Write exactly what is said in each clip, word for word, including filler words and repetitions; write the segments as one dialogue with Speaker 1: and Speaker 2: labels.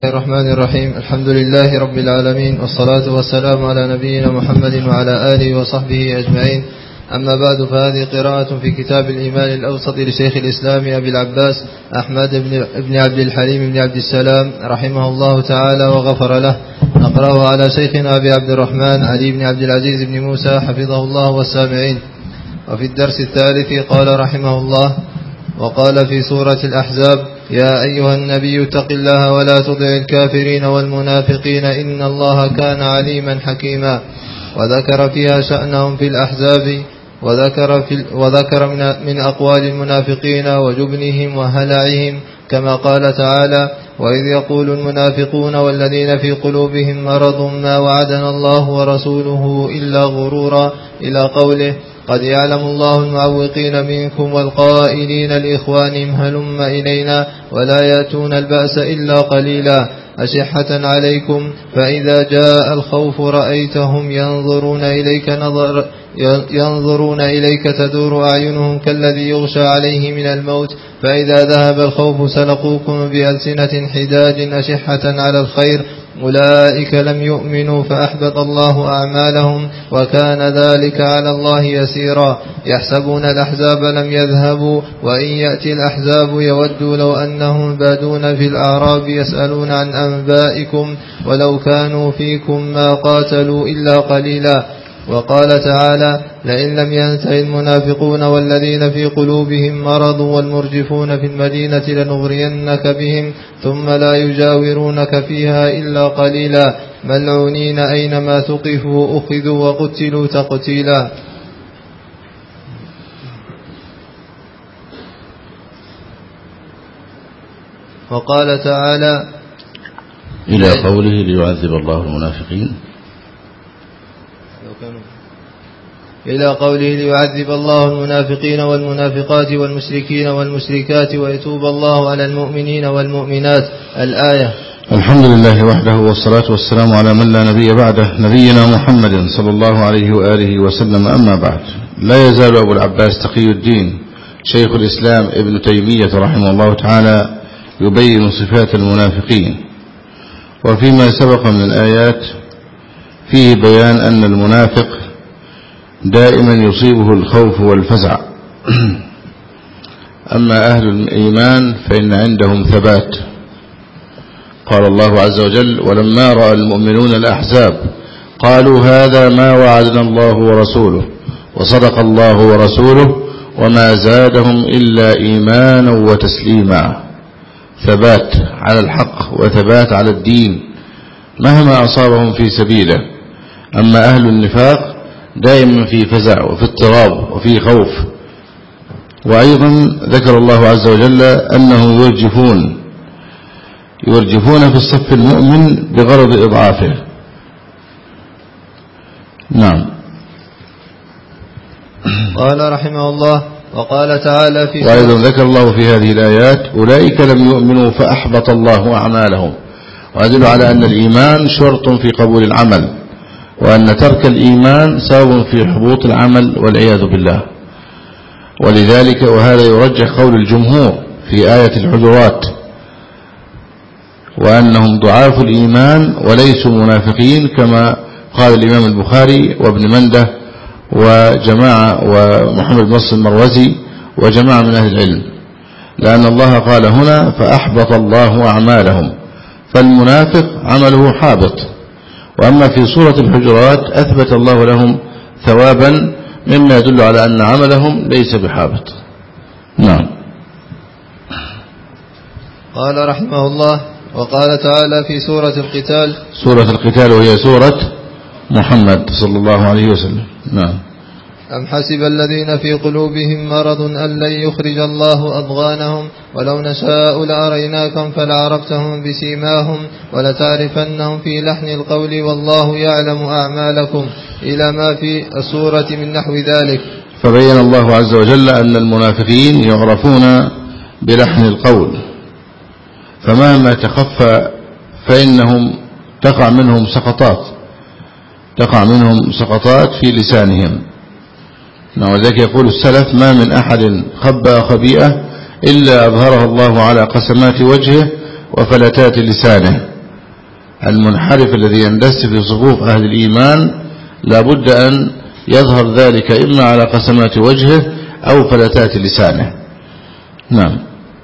Speaker 1: الرحمن الرحيم. الحمد لله رب العالمين، والصلاة والسلام على نبينا محمد وعلى آله وصحبه أجمعين. أما بعد، فهذه قراءة في كتاب الإيمان الأوسط لشيخ الإسلام أبي العباس أحمد بن عبد الحليم بن عبد السلام رحمه الله تعالى وغفر له. نقرأه على شيخنا أبي عبد الرحمن علي بن عبد العزيز بن موسى حفظه الله والسامعين. وفي الدرس الثالث قال رحمه الله: وقال في سورة الأحزاب: يا أيها النبي اتق الله ولا تطع الكافرين والمنافقين إن الله كان عليما حكيما. وذكر فيها شأنهم في الأحزاب، وذكر, في وذكر من, من أقوال المنافقين وجبنهم وهلعهم، كما قال تعالى: وإذ يقول المنافقون والذين في قلوبهم مرض ما وعدنا الله ورسوله إلا غرورا، إلى قوله: قد يعلم الله المعوقين منكم والقائلين لإخوانهم هلم إلينا ولا يأتون البأس إلا قليلا أشحة عليكم، فإذا جاء الخوف رأيتهم ينظرون إليك نظر ينظرون إليك تدور أعينهم كالذي يغشى عليه من الموت، فإذا ذهب الخوف سلقوكم بألسنة حداد أشحة على الخير، أولئك لم يؤمنوا فأحبط الله أعمالهم وكان ذلك على الله يسيرا. يحسبون الأحزاب لم يذهبوا وإن يأتي الأحزاب يودوا لو أنهم بادون في الأعراب يسألون عن أنبائكم ولو كانوا فيكم ما قاتلوا إلا قليلا. وقال تعالى: لئن لم ينته المنافقون والذين في قلوبهم مرض والمرجفون في المدينة لنغرينك بهم ثم لا يجاورونك فيها إلا قليلا ملعونين أينما ثقفوا أخذوا وقتلوا تقتيلا. وقال تعالى
Speaker 2: إلى قوله: ليعذب الله المنافقين
Speaker 1: إلى قوله: ليعذب الله المنافقين والمنافقات والمشركين والمشركات ويتوب الله على المؤمنين والمؤمنات. الآية.
Speaker 2: الحمد لله وحده، والصلاة والسلام على من لا نبي بعده، نبينا محمد صلى الله عليه وآله وسلم. أما بعد، لا يزال أبو العباس تقي الدين شيخ الإسلام ابن تيمية رحمه الله تعالى يبين صفات المنافقين، وفيما سبق من الآيات فيه بيان أن المنافق دائما يصيبه الخوف والفزع. أما أهل الإيمان فإن عندهم ثبات. قال الله عز وجل: ولما رأى المؤمنون الأحزاب قالوا هذا ما وعدنا الله ورسوله وصدق الله ورسوله وما زادهم إلا إيمانا وتسليما. ثبات على الحق وثبات على الدين مهما أصابهم في سبيله. أما أهل النفاق دائما في فزع وفي اضطراب وفي خوف. وأيضا ذكر الله عز وجل أنه يرجفون يرجفون في الصف المؤمن بغرض إضعافه. نعم.
Speaker 1: قال رحمه الله: وقال تعالى في
Speaker 2: وأيضا ذكر الله في هذه الآيات: أولئك لم يؤمنوا فأحبط الله أعمالهم، ويدل على أن الإيمان شرط في قبول العمل، وأن ترك الإيمان سبب في حبوط العمل والعياذ بالله. ولذلك وهذا يرجح قول الجمهور في آية الحجرات، وأنهم ضعاف الإيمان وليسوا منافقين، كما قال الإمام البخاري وابن منده وجماعة ومحمد بن نصر المروزي وجماعة من أهل العلم، لأن الله قال هنا: فأحبط الله أعمالهم، فالمنافق عمله حابط. وأما في سورة الحجرات أثبت الله لهم ثوابا مما يدل على أن عملهم ليس بحابط. نعم.
Speaker 1: قال رحمه الله: وقال تعالى في سورة القتال.
Speaker 2: سورة القتال وهي سورة محمد صلى الله عليه وسلم. نعم.
Speaker 1: أم حسب الذين في قلوبهم مرض أن لن يخرج الله أضغانهم ولو نشاء لأريناكم فلعرفتهم بسيماهم ولتعرفنهم في لحن القول والله يعلم أعمالكم، إلى ما في السورة من نحو ذلك.
Speaker 2: فبين الله عز وجل أن المنافقين يعرفون بلحن القول، فمهما تخفى فإنهم تقع منهم سقطات تقع منهم سقطات في لسانهم. ولذلك يقول السلف: ما من أحد خبأ خبيئة إلا أظهرها الله على قسمات وجهه وفلتات لسانه. المنحرف الذي يندس في صفوف أهل الإيمان لا بد أن يظهر ذلك إما على قسمات وجهه أو فلتات لسانه. نعم.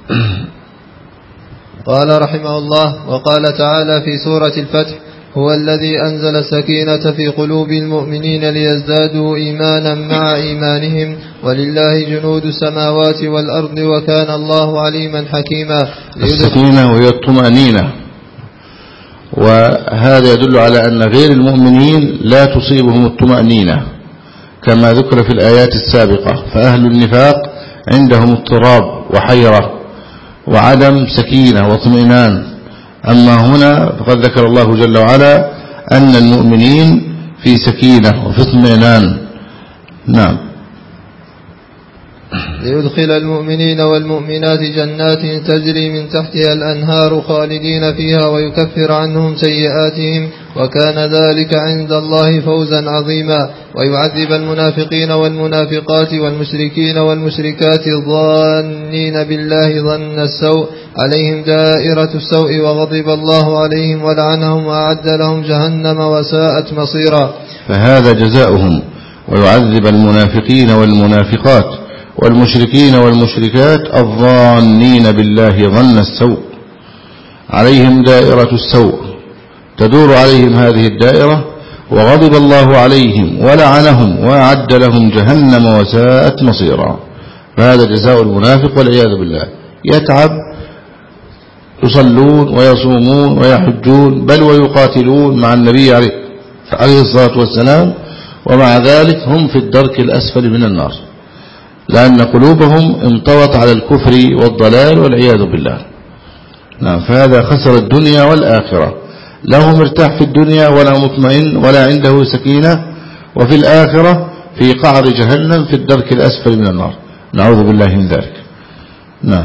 Speaker 1: قال رحمه الله: وقال تعالى في سورة الفتح: هو الذي أنزل السكينة في قلوب المؤمنين ليزدادوا إيمانا مع إيمانهم ولله جنود السماوات والأرض وكان الله عليما حكيما.
Speaker 2: السكينة وهي الطمأنينة، وهذا يدل على أن غير المؤمنين لا تصيبهم الطمأنينة كما ذكر في الآيات السابقة، فأهل النفاق عندهم اضطراب وحيرة وعدم سكينة واطمئنان. أما هنا فقد ذكر الله جل وعلا أن المؤمنين في سكينة وفي اطمئنان. نعم.
Speaker 1: ليدخل المؤمنين والمؤمنات جنات تجري من تحتها الأنهار خالدين فيها ويكفر عنهم سيئاتهم وكان ذلك عند الله فوزا عظيما. ويعذب المنافقين والمنافقات والمشركين والمشركات الظانين بالله ظن السوء عليهم دائرة السوء وغضب الله عليهم ولعنهم وأعد لهم جهنم وساءت مصيرا.
Speaker 2: فهذا جزاؤهم. ويعذب المنافقين والمنافقات والمشركين والمشركات الظانين بالله ظن السوء عليهم دائرة السوء، تدور عليهم هذه الدائرة، وغضب الله عليهم ولعنهم وأعد لهم جهنم وساءت مصيرا. فهذا جزاء المنافق والعياذ بالله. يتعب، يصلون ويصومون ويحجون بل ويقاتلون مع النبي عليه الصلاة والسلام، ومع ذلك هم في الدرك الأسفل من النار، لأن قلوبهم انطوت على الكفر والضلال والعياذ بالله. نعم. فهذا خسر الدنيا والآخرة، له مرتاح في الدنيا ولا مطمئن ولا عنده سكينة، وفي الآخرة في قعر جهنم في الدرك الأسفل من النار، نعوذ بالله من ذلك. نعم.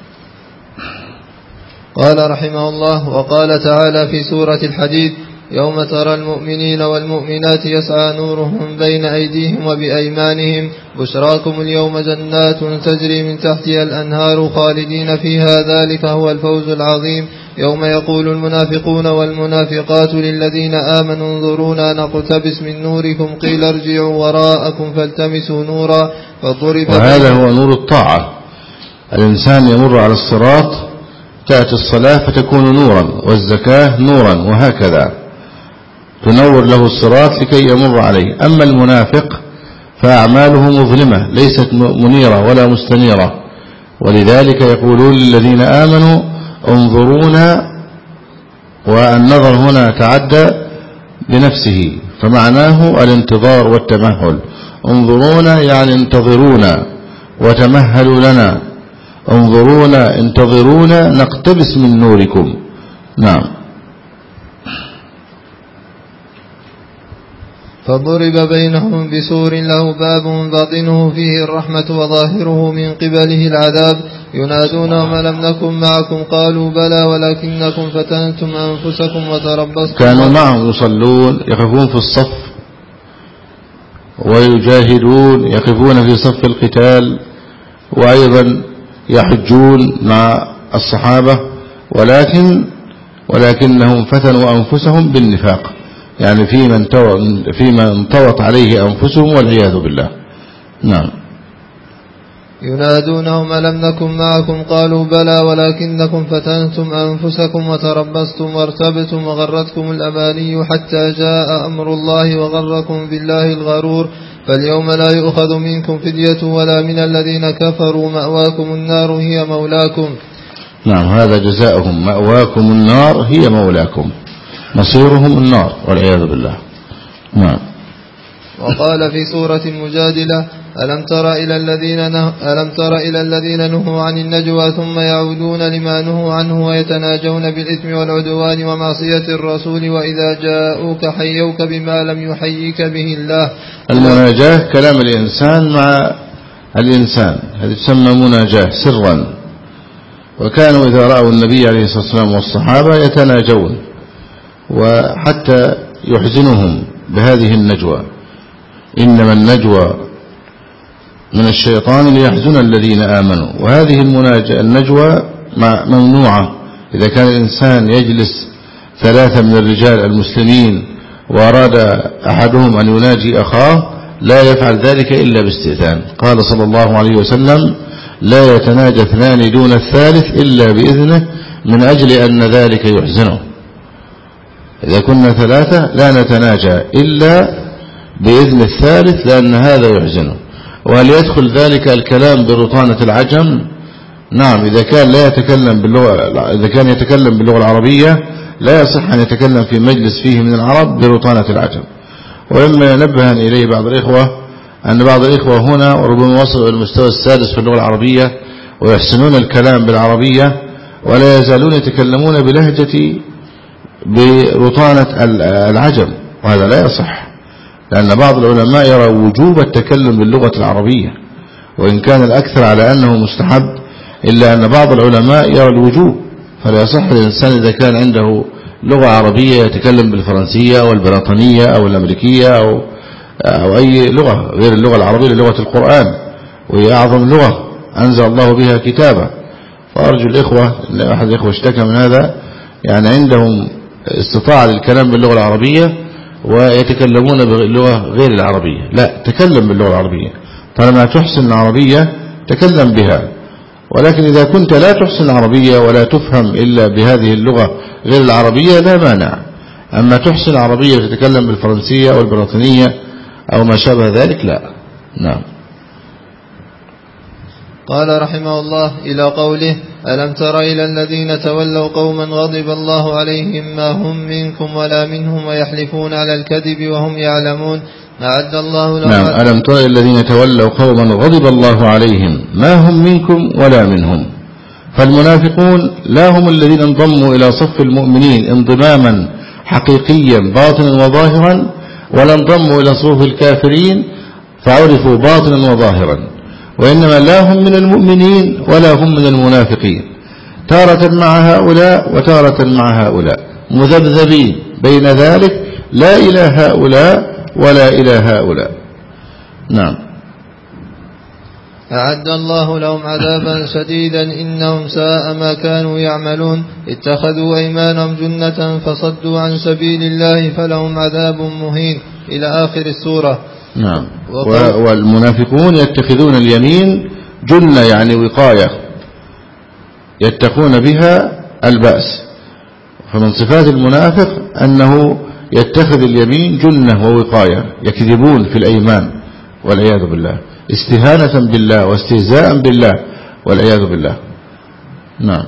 Speaker 1: قال رحمه الله: وقال تعالى في سورة الحديد: يوم ترى المؤمنين والمؤمنات يسعى نورهم بين أيديهم وبأيمانهم بشراكم اليوم جنات تجري من تحتها الأنهار خالدين فيها ذلك هو الفوز العظيم. يوم يقول المنافقون والمنافقات للذين آمنوا انظرونا نقتبس من نوركم قيل ارجعوا وراءكم فالتمسوا نورا فضرب.
Speaker 2: وهذا هو نور الطاعة. الإنسان يمر على الصراط، تأتي الصلاة فتكون نورا، والزكاة نورا، وهكذا تنور له الصراط لكي يمر عليه. أما المنافق فأعماله مظلمة ليست منيرة ولا مستنيرة، ولذلك يقولون للذين آمنوا انظرونا، والنظر هنا تعدى بنفسه، فمعناه الانتظار والتمهل. انظرونا يعني انتظرونا وتمهلوا لنا، انظرونا انتظرونا نقتبس من نوركم. نعم.
Speaker 1: فضرب بينهم بسور له باب باطنه فيه الرحمة وظاهره من قبله العذاب ينادونهم ألم نكن معكم قالوا بلى ولكنكم فتنتم أنفسكم وتربصتم.
Speaker 2: كانوا معهم يصلون، يقفون في الصف ويجاهدون، يقفون في صف القتال، وأيضا يحجون مع الصحابة، ولكن ولكنهم فتنوا أنفسهم بالنفاق، يعني فيما فيما انطوت عليه أنفسهم والعياذ بالله. نعم.
Speaker 1: ينادونهم ألم نكن معكم قالوا بلى ولكنكم فتنتم أنفسكم وتربصتم وارتبتم وغرتكم الأماني حتى جاء أمر الله وغركم بالله الغرور فاليوم لا يؤخذ منكم فدية ولا من الذين كفروا مأواكم النار هي مولاكم.
Speaker 2: نعم. هذا جزاؤهم، مأواكم النار هي مولاكم، مصيرهم النار والعياذ بالله. نعم.
Speaker 1: وقال في سورة المجادلة ألم تر إلى الذين نه... ألم تر إلى الذين نهوا عن النجوى ثم يعودون لما نهوا عنه ويتناجون بالإثم والعدوان ومعصية الرسول وإذا جاءوك حيوك بما لم يحييك به الله.
Speaker 2: المناجاة كلام الإنسان مع الإنسان، هذه تسمى مناجاة سرا، وكانوا إذا رأوا النبي عليه الصلاة والسلام والصحابة يتناجون، وحتى يحزنهم بهذه النجوى. إنما النجوى من الشيطان ليحزن الذين آمنوا. وهذه النجوى ممنوعة. إذا كان الإنسان يجلس ثلاثة من الرجال المسلمين وأراد أحدهم أن يناجي أخاه لا يفعل ذلك إلا باستئذان. قال صلى الله عليه وسلم لا يتناجى اثنان دون الثالث إلا بإذنه من أجل أن ذلك يحزنه. إذا كنا ثلاثة لا نتناجى إلا بإذن الثالث لأن هذا يحزنه. وهل يدخل ذلك الكلام برطانة العجم؟ نعم، إذا كان لا يتكلم باللغة إذا كان يتكلم باللغة العربية لا يصح أن يتكلم في مجلس فيه من العرب برطانة العجم. وإما نبه إليه بعض الإخوة أن بعض الإخوة هنا وربما وصلوا إلى المستوى السادس في اللغة العربية ويحسنون الكلام بالعربية ولا يزالون يتكلمون بلهجة برطانة العجم، وهذا لا يصح، لأن بعض العلماء يرى وجوب التكلم باللغة العربية وإن كان الأكثر على أنه مستحب، إلا أن بعض العلماء يرى الوجوب. فلا يصح الإنسان إذا كان عنده لغة عربية يتكلم بالفرنسية أو البريطانية أو الأمريكية أو, أو أي لغة غير اللغة العربية لغة القرآن، وهي أعظم لغة أنزل الله بها كتابا. فأرجو الإخوة، أحد الإخوة اشتكى من هذا، يعني عندهم استطاعة للكلام باللغة العربية ويتكلمون باللغة غير العربية. لا، تكلم باللغة العربية طالما تحسن العربية تكلم بها، ولكن إذا كنت لا تحسن العربية ولا تفهم إلا بهذه اللغة غير العربية لا مانع. أما تحسن العربية وتتكلم بالفرنسية أو البريطانية أو ما شابه ذلك لا. نعم.
Speaker 1: قال رحمه الله إلى قوله ألم تر إلى الذين تولوا قوما غضب الله عليهم ما هم منكم ولا منهم ويحلفون على الكذب وهم يعلمون أعد الله لهم.
Speaker 2: نعم. ألم تر إلى الذين تولوا قوما غضب الله عليهم ما هم منكم ولا منهم. فالمنافقون لا هم الذين انضموا إلى صف المؤمنين انضماما حقيقيا باطنا وظاهرا، ولا انضموا إلى صفوف الكافرين فعرفوا باطنا وظاهرا، وإنما لا هم من المؤمنين ولا هم من المنافقين، تارة مع هؤلاء وتارة مع هؤلاء، مذبذبين بين ذلك، لا إلى هؤلاء ولا إلى هؤلاء. نعم.
Speaker 1: أعد الله لهم عذابا شديدا إنهم ساء ما كانوا يعملون اتخذوا أيمانهم جنة فصدوا عن سبيل الله فلهم عذاب مهين إلى آخر السورة.
Speaker 2: نعم. والمنافقون يتخذون اليمين جنة يعني وقاية يتقون بها البأس. فمن صفات المنافق أنه يتخذ اليمين جنة ووقاية، يكذبون في الأيمان والعياذ بالله، استهانة بالله واستهزاء بالله والعياذ بالله. نعم.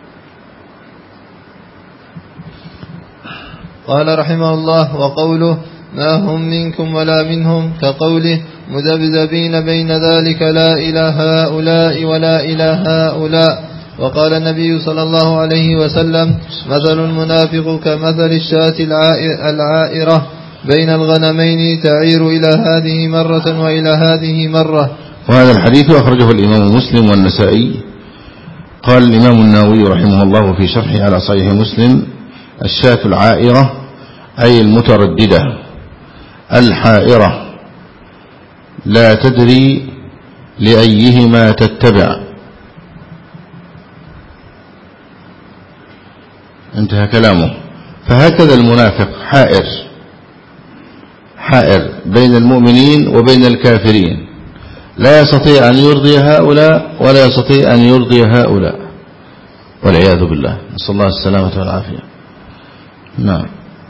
Speaker 1: قال رحمه الله وقوله ما هم منكم ولا منهم كقوله مذبذبين بين ذلك لا إلى هؤلاء ولا إلى هؤلاء. وقال النبي صلى الله عليه وسلم مثل المنافق كمثل الشاة العائرة بين الغنمين تعير إلى هذه مرة وإلى هذه مرة.
Speaker 2: وهذا الحديث أخرجه الإمام مسلم والنسائي. قال الإمام النووي رحمه الله في شرحه على صحيح مسلم الشاة العائرة أي المترددة الحائرة لا تدري لأيهما تتبع. انتهى كلامه. فهكذا المنافق حائر حائر بين المؤمنين وبين الكافرين، لا يستطيع أن يرضي هؤلاء ولا يستطيع أن يرضي هؤلاء والعياذ بالله، نسأل الله السلامة والعافية. نعم.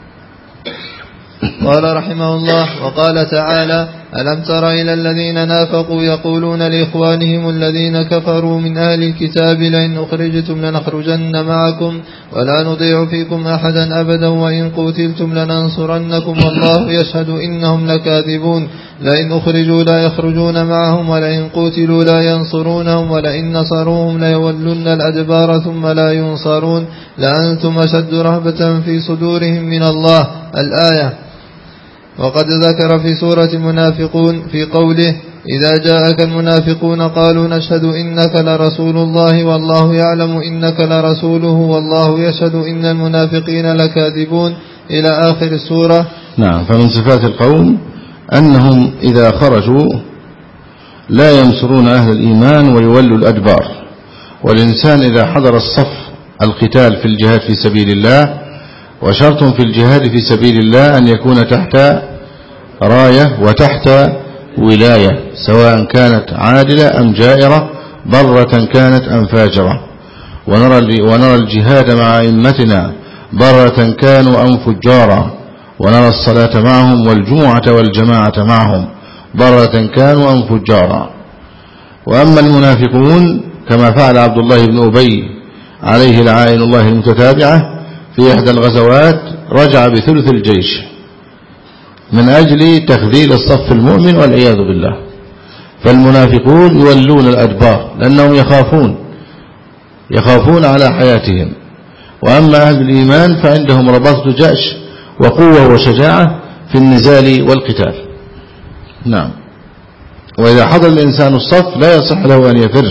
Speaker 1: قال رحمه الله وقال تعالى ألم تر إلى الذين نافقوا يقولون لإخوانهم الذين كفروا من أهل الكتاب لئن أخرجتم لنخرجن معكم ولا نضيع فيكم أحدا أبدا وإن قتلتم لننصرنكم والله يشهد إنهم لكاذبون لئن أخرجوا لا يخرجون معهم ولئن قتلوا لا ينصرونهم ولئن نصروهم ليولن الأدبار ثم لا ينصرون لأنتم أشد رهبة في صدورهم من الله. الآية. وقد ذكر في سورة المنافقون في قوله إذا جاءك المنافقون قالوا نشهد إنك لرسول الله والله يعلم إنك لرسوله والله يشهد إن المنافقين لكاذبون إلى آخر السورة.
Speaker 2: نعم. فمن صفات القوم أنهم إذا خرجوا لا ينصرون أهل الإيمان ويولوا الأدبار. والإنسان إذا حضر الصف القتال في الجهاد في سبيل الله وشرط في الجهاد في سبيل الله أن يكون تحت راية وتحت ولاية، سواء كانت عادلة أم جائرة، برة كانت أم فاجرة. ونرى ونرى الجهاد مع أئمتنا برة كانوا أم فجارا، ونرى الصلاة معهم والجمعة والجماعة معهم برة كانوا أم فجارا. وأما المنافقون كما فعل عبد الله بن أبي عليه لعائن الله المتتابعة في إحدى الغزوات، رجع بثلث الجيش من أجل تخذيل الصف المؤمن والعياذ بالله. فالمنافقون يولون الأدبار لأنهم يخافون يخافون على حياتهم. وأما أهل الإيمان فعندهم رباطة جأش وقوة وشجاعة في النزال والقتال. نعم. وإذا حضر الإنسان الصف لا يصح له أن يفر،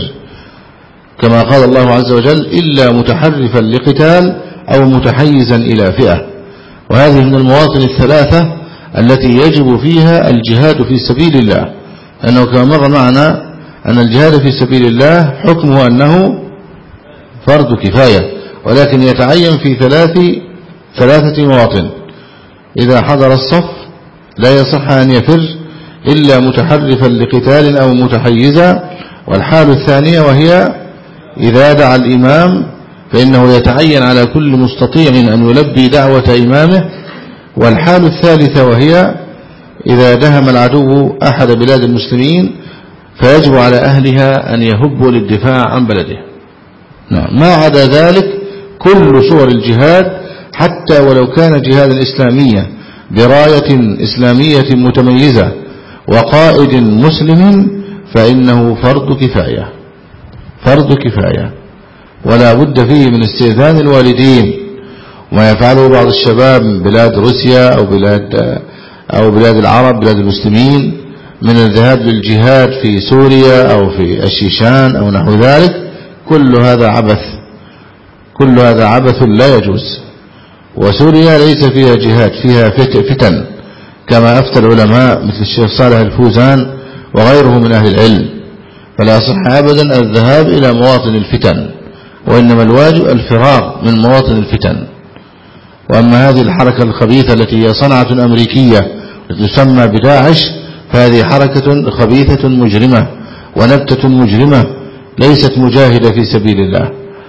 Speaker 2: كما قال الله عز وجل: إلا متحرفا لقتال أو متحيزا إلى فئة. وهذه من المواطن الثلاثة التي يجب فيها الجهاد في سبيل الله، أنه كما مر معنا أن الجهاد في سبيل الله حكمه أنه فرض كفاية، ولكن يتعين في ثلاث ثلاثة مواطن. إذا حضر الصف لا يصح أن يفر إلا متحرفا لقتال أو متحيزا. والحال الثانية وهي إذا دعا الإمام فإنه يتعين على كل مستطيع أن يلبي دعوة إمامه. والحال الثالثة وهي إذا دهم العدو أحد بلاد المسلمين فيجب على أهلها أن يهبوا للدفاع عن بلده. نعم. ما عدا ذلك كل صور الجهاد حتى ولو كان جهادا إسلاميا براية إسلامية متميزة وقائد مسلم فإنه فرض كفاية فرض كفاية ولا بد فيه من استئذان الوالدين. وما يفعله بعض الشباب من بلاد روسيا أو بلاد أو بلاد العرب بلاد المسلمين من الذهاب للجهاد في سوريا أو في الشيشان أو نحو ذلك، كل هذا عبث كل هذا عبث لا يجوز. وسوريا ليس فيها جهاد، فيها فتن كما أفتى العلماء مثل الشيخ صالح الفوزان وغيره من أهل العلم. فلا يصح أبدا الذهاب إلى مواطن الفتن، وإنما الواجب الفرار من مواطن الفتن. وأما هذه الحركة الخبيثة التي هي صنعة أمريكية تسمى بداعش، فهذه حركة خبيثة مجرمة ونبتة مجرمة، ليست مجاهدة في سبيل الله،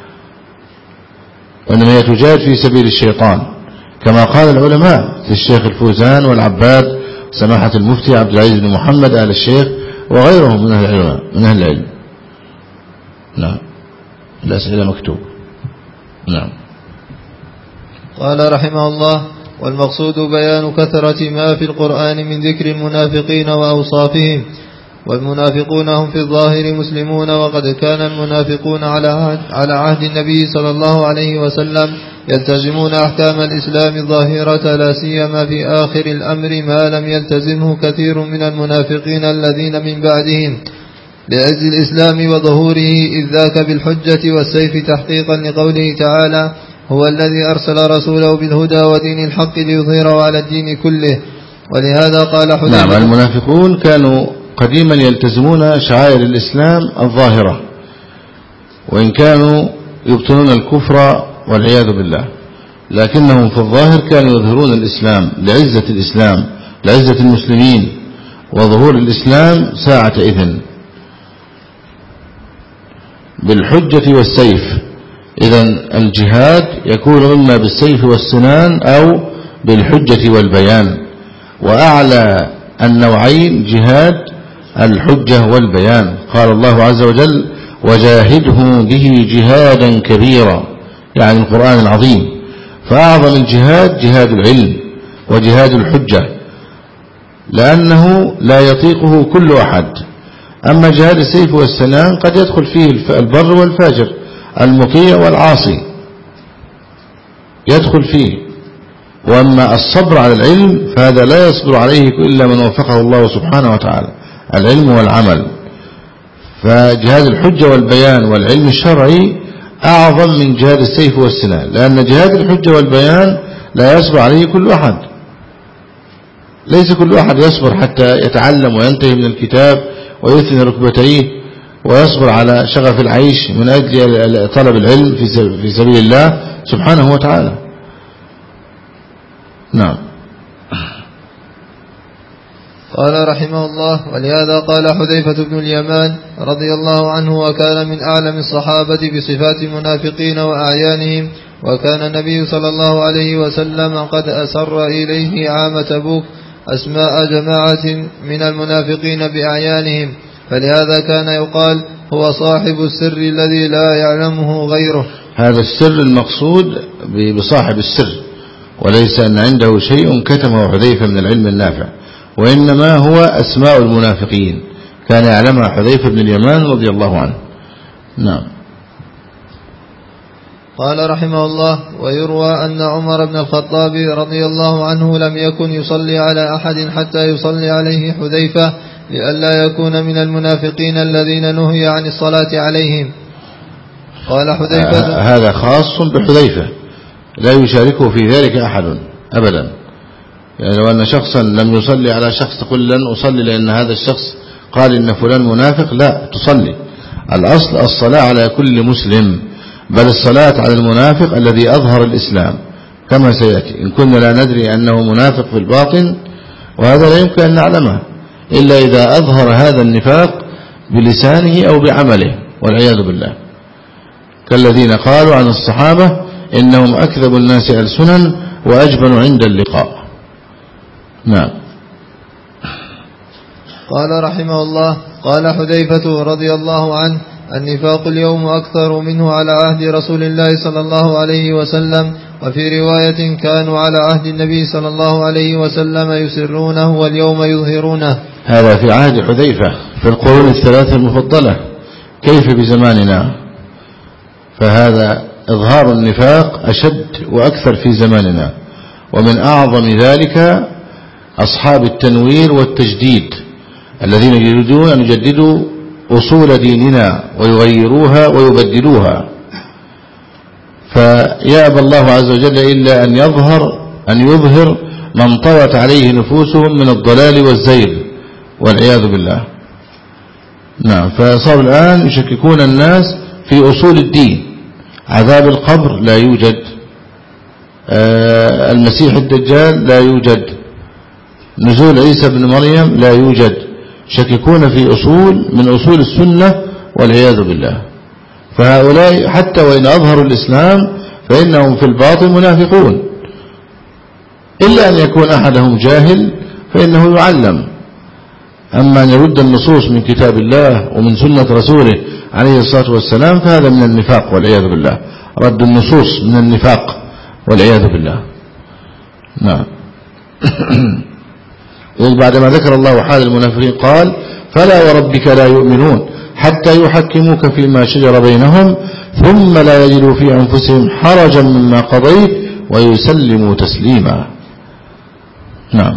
Speaker 2: وإنما هي تجاهد في سبيل الشيطان كما قال العلماء في الشيخ الفوزان والعباد سماحة المفتي عبد العزيز بن محمد آل الشيخ وغيرهم من أهل العلم من أهل العلم. نعم. الأسئلة مكتوب. نعم.
Speaker 1: قال رحمه الله: والمقصود بيان كثرة ما في القرآن من ذكر المنافقين وأوصافهم. والمنافقون هم في الظاهر مسلمون، وقد كان المنافقون على عهد, على عهد النبي صلى الله عليه وسلم يلتزمون أحكام الإسلام الظاهرة، لا سيما في آخر الأمر ما لم يلتزمه كثير من المنافقين الذين من بعدهم لعز الإسلام وظهوره، إذ ذاك بالحجة والسيف تحقيقا لقوله تعالى: هو الذي أرسل رسوله بالهدى ودين الحق ليظهره على الدين كله. ولهذا قال حذيفة:
Speaker 2: نعم. المنافقون كانوا قديما يلتزمون شعائر الإسلام الظاهرة، وإن كانوا يبطنون الكفر والعياذ بالله، لكنهم في الظاهر كانوا يظهرون الإسلام لعزة الإسلام لعزة المسلمين وظهور الإسلام ساعة إذن بالحجة والسيف. إذن الجهاد يكون إما بالسيف والسنان أو بالحجة والبيان، وأعلى النوعين جهاد الحجة والبيان. قال الله عز وجل: وجاهده به جهادا كبيرا، يعني القرآن العظيم. فأعظم الجهاد جهاد العلم وجهاد الحجة، لأنه لا يطيقه كل أحد. أما جهاد السيف والسنان قد يدخل فيه البر والفاجر، المطيع والعاصي يدخل فيه. وأما الصبر على العلم فهذا لا يصبر عليه إلا من وفقه الله سبحانه وتعالى، العلم والعمل. فجهاد الحجة والبيان والعلم الشرعي أعظم من جهاد السيف والسنان، لأن جهاد الحجة والبيان لا يصبر عليه كل أحد. ليس كل أحد يصبر حتى يتعلم وينتهي من الكتاب ويثني ركبتيه ويصبر على شغف العيش من أجل طلب العلم في سبيل الله سبحانه وتعالى. نعم.
Speaker 1: قال رحمه الله: ولهذا قال حذيفة بن اليمان رضي الله عنه، وكان من أعلم الصحابة بصفات المنافقين وأعيانهم، وكان النبي صلى الله عليه وسلم قد أسر إليه عام تبوك أسماء جماعة من المنافقين بأعيانهم، فلهذا كان يقال: هو صاحب السر الذي لا يعلمه غيره.
Speaker 2: هذا السر المقصود بصاحب السر، وليس أن عنده شيء كتمه حذيفة من العلم النافع، وإنما هو أسماء المنافقين كان يعلمها حذيفة بن اليمان رضي الله عنه. نعم.
Speaker 1: قال رحمه الله: ويروى أن عمر بن الخطاب رضي الله عنه لم يكن يصلي على أحد حتى يصلي عليه حذيفة، لئلا يكون من المنافقين الذين نهي عن الصلاة عليهم. قال حذيفة:
Speaker 2: هذا خاص بحذيفة، لا يشاركه في ذلك أحد أبدا. يعني لو أن شخصا لم يصلي على شخص تقول لن أصلي لأن هذا الشخص قال إن فلان منافق، لا تصلي. الأصل الصلاة على كل مسلم، بل الصلاة على المنافق الذي أظهر الإسلام كما سيأتي، إن كنا لا ندري أنه منافق في الباطن، وهذا لا يمكن أن نعلمه إلا إذا أظهر هذا النفاق بلسانه أو بعمله والعياذ بالله، كالذين قالوا عن الصحابة إنهم أكذب الناس ألسنا وأجبن عند اللقاء. نعم.
Speaker 1: قال رحمه الله: قال حذيفة رضي الله عنه: النفاق اليوم أكثر منه على عهد رسول الله صلى الله عليه وسلم، وفي رواية كانوا على عهد النبي صلى الله عليه وسلم يسرونه واليوم يظهرونه.
Speaker 2: هذا في عهد حذيفة في القرون الثلاثة المفضلة، كيف بزماننا؟ فهذا إظهار النفاق أشد وأكثر في زماننا، ومن أعظم ذلك أصحاب التنوير والتجديد الذين يريدون أن يجددوا أصول ديننا ويغيروها ويبدلوها، فيأبى الله عز وجل إلا أن يظهر أن يظهر من طوت عليه نفوسهم من الضلال والزيغ والعياذ بالله. نعم. فصار الآن يشككون الناس في أصول الدين، عذاب القبر لا يوجد، آه المسيح الدجال لا يوجد، نزول عيسى بن مريم لا يوجد، شككون في أصول من أصول السنة والعياذ بالله. فهؤلاء حتى وإن أظهروا الإسلام فإنهم في الباطن منافقون، إلا أن يكون أحدهم جاهل فإنه يعلم. أما أن يرد النصوص من كتاب الله ومن سنة رسوله عليه الصلاة والسلام فهذا من النفاق والعياذ بالله، رد النصوص من النفاق والعياذ بالله. نعم. بعدما ذكر الله حال المنافقين قال: فلا وربك لا يؤمنون حتى يحكموك فيما شجر بينهم ثم لا يجدوا في أنفسهم حرجا مما قضيت ويسلموا تسليما. نعم.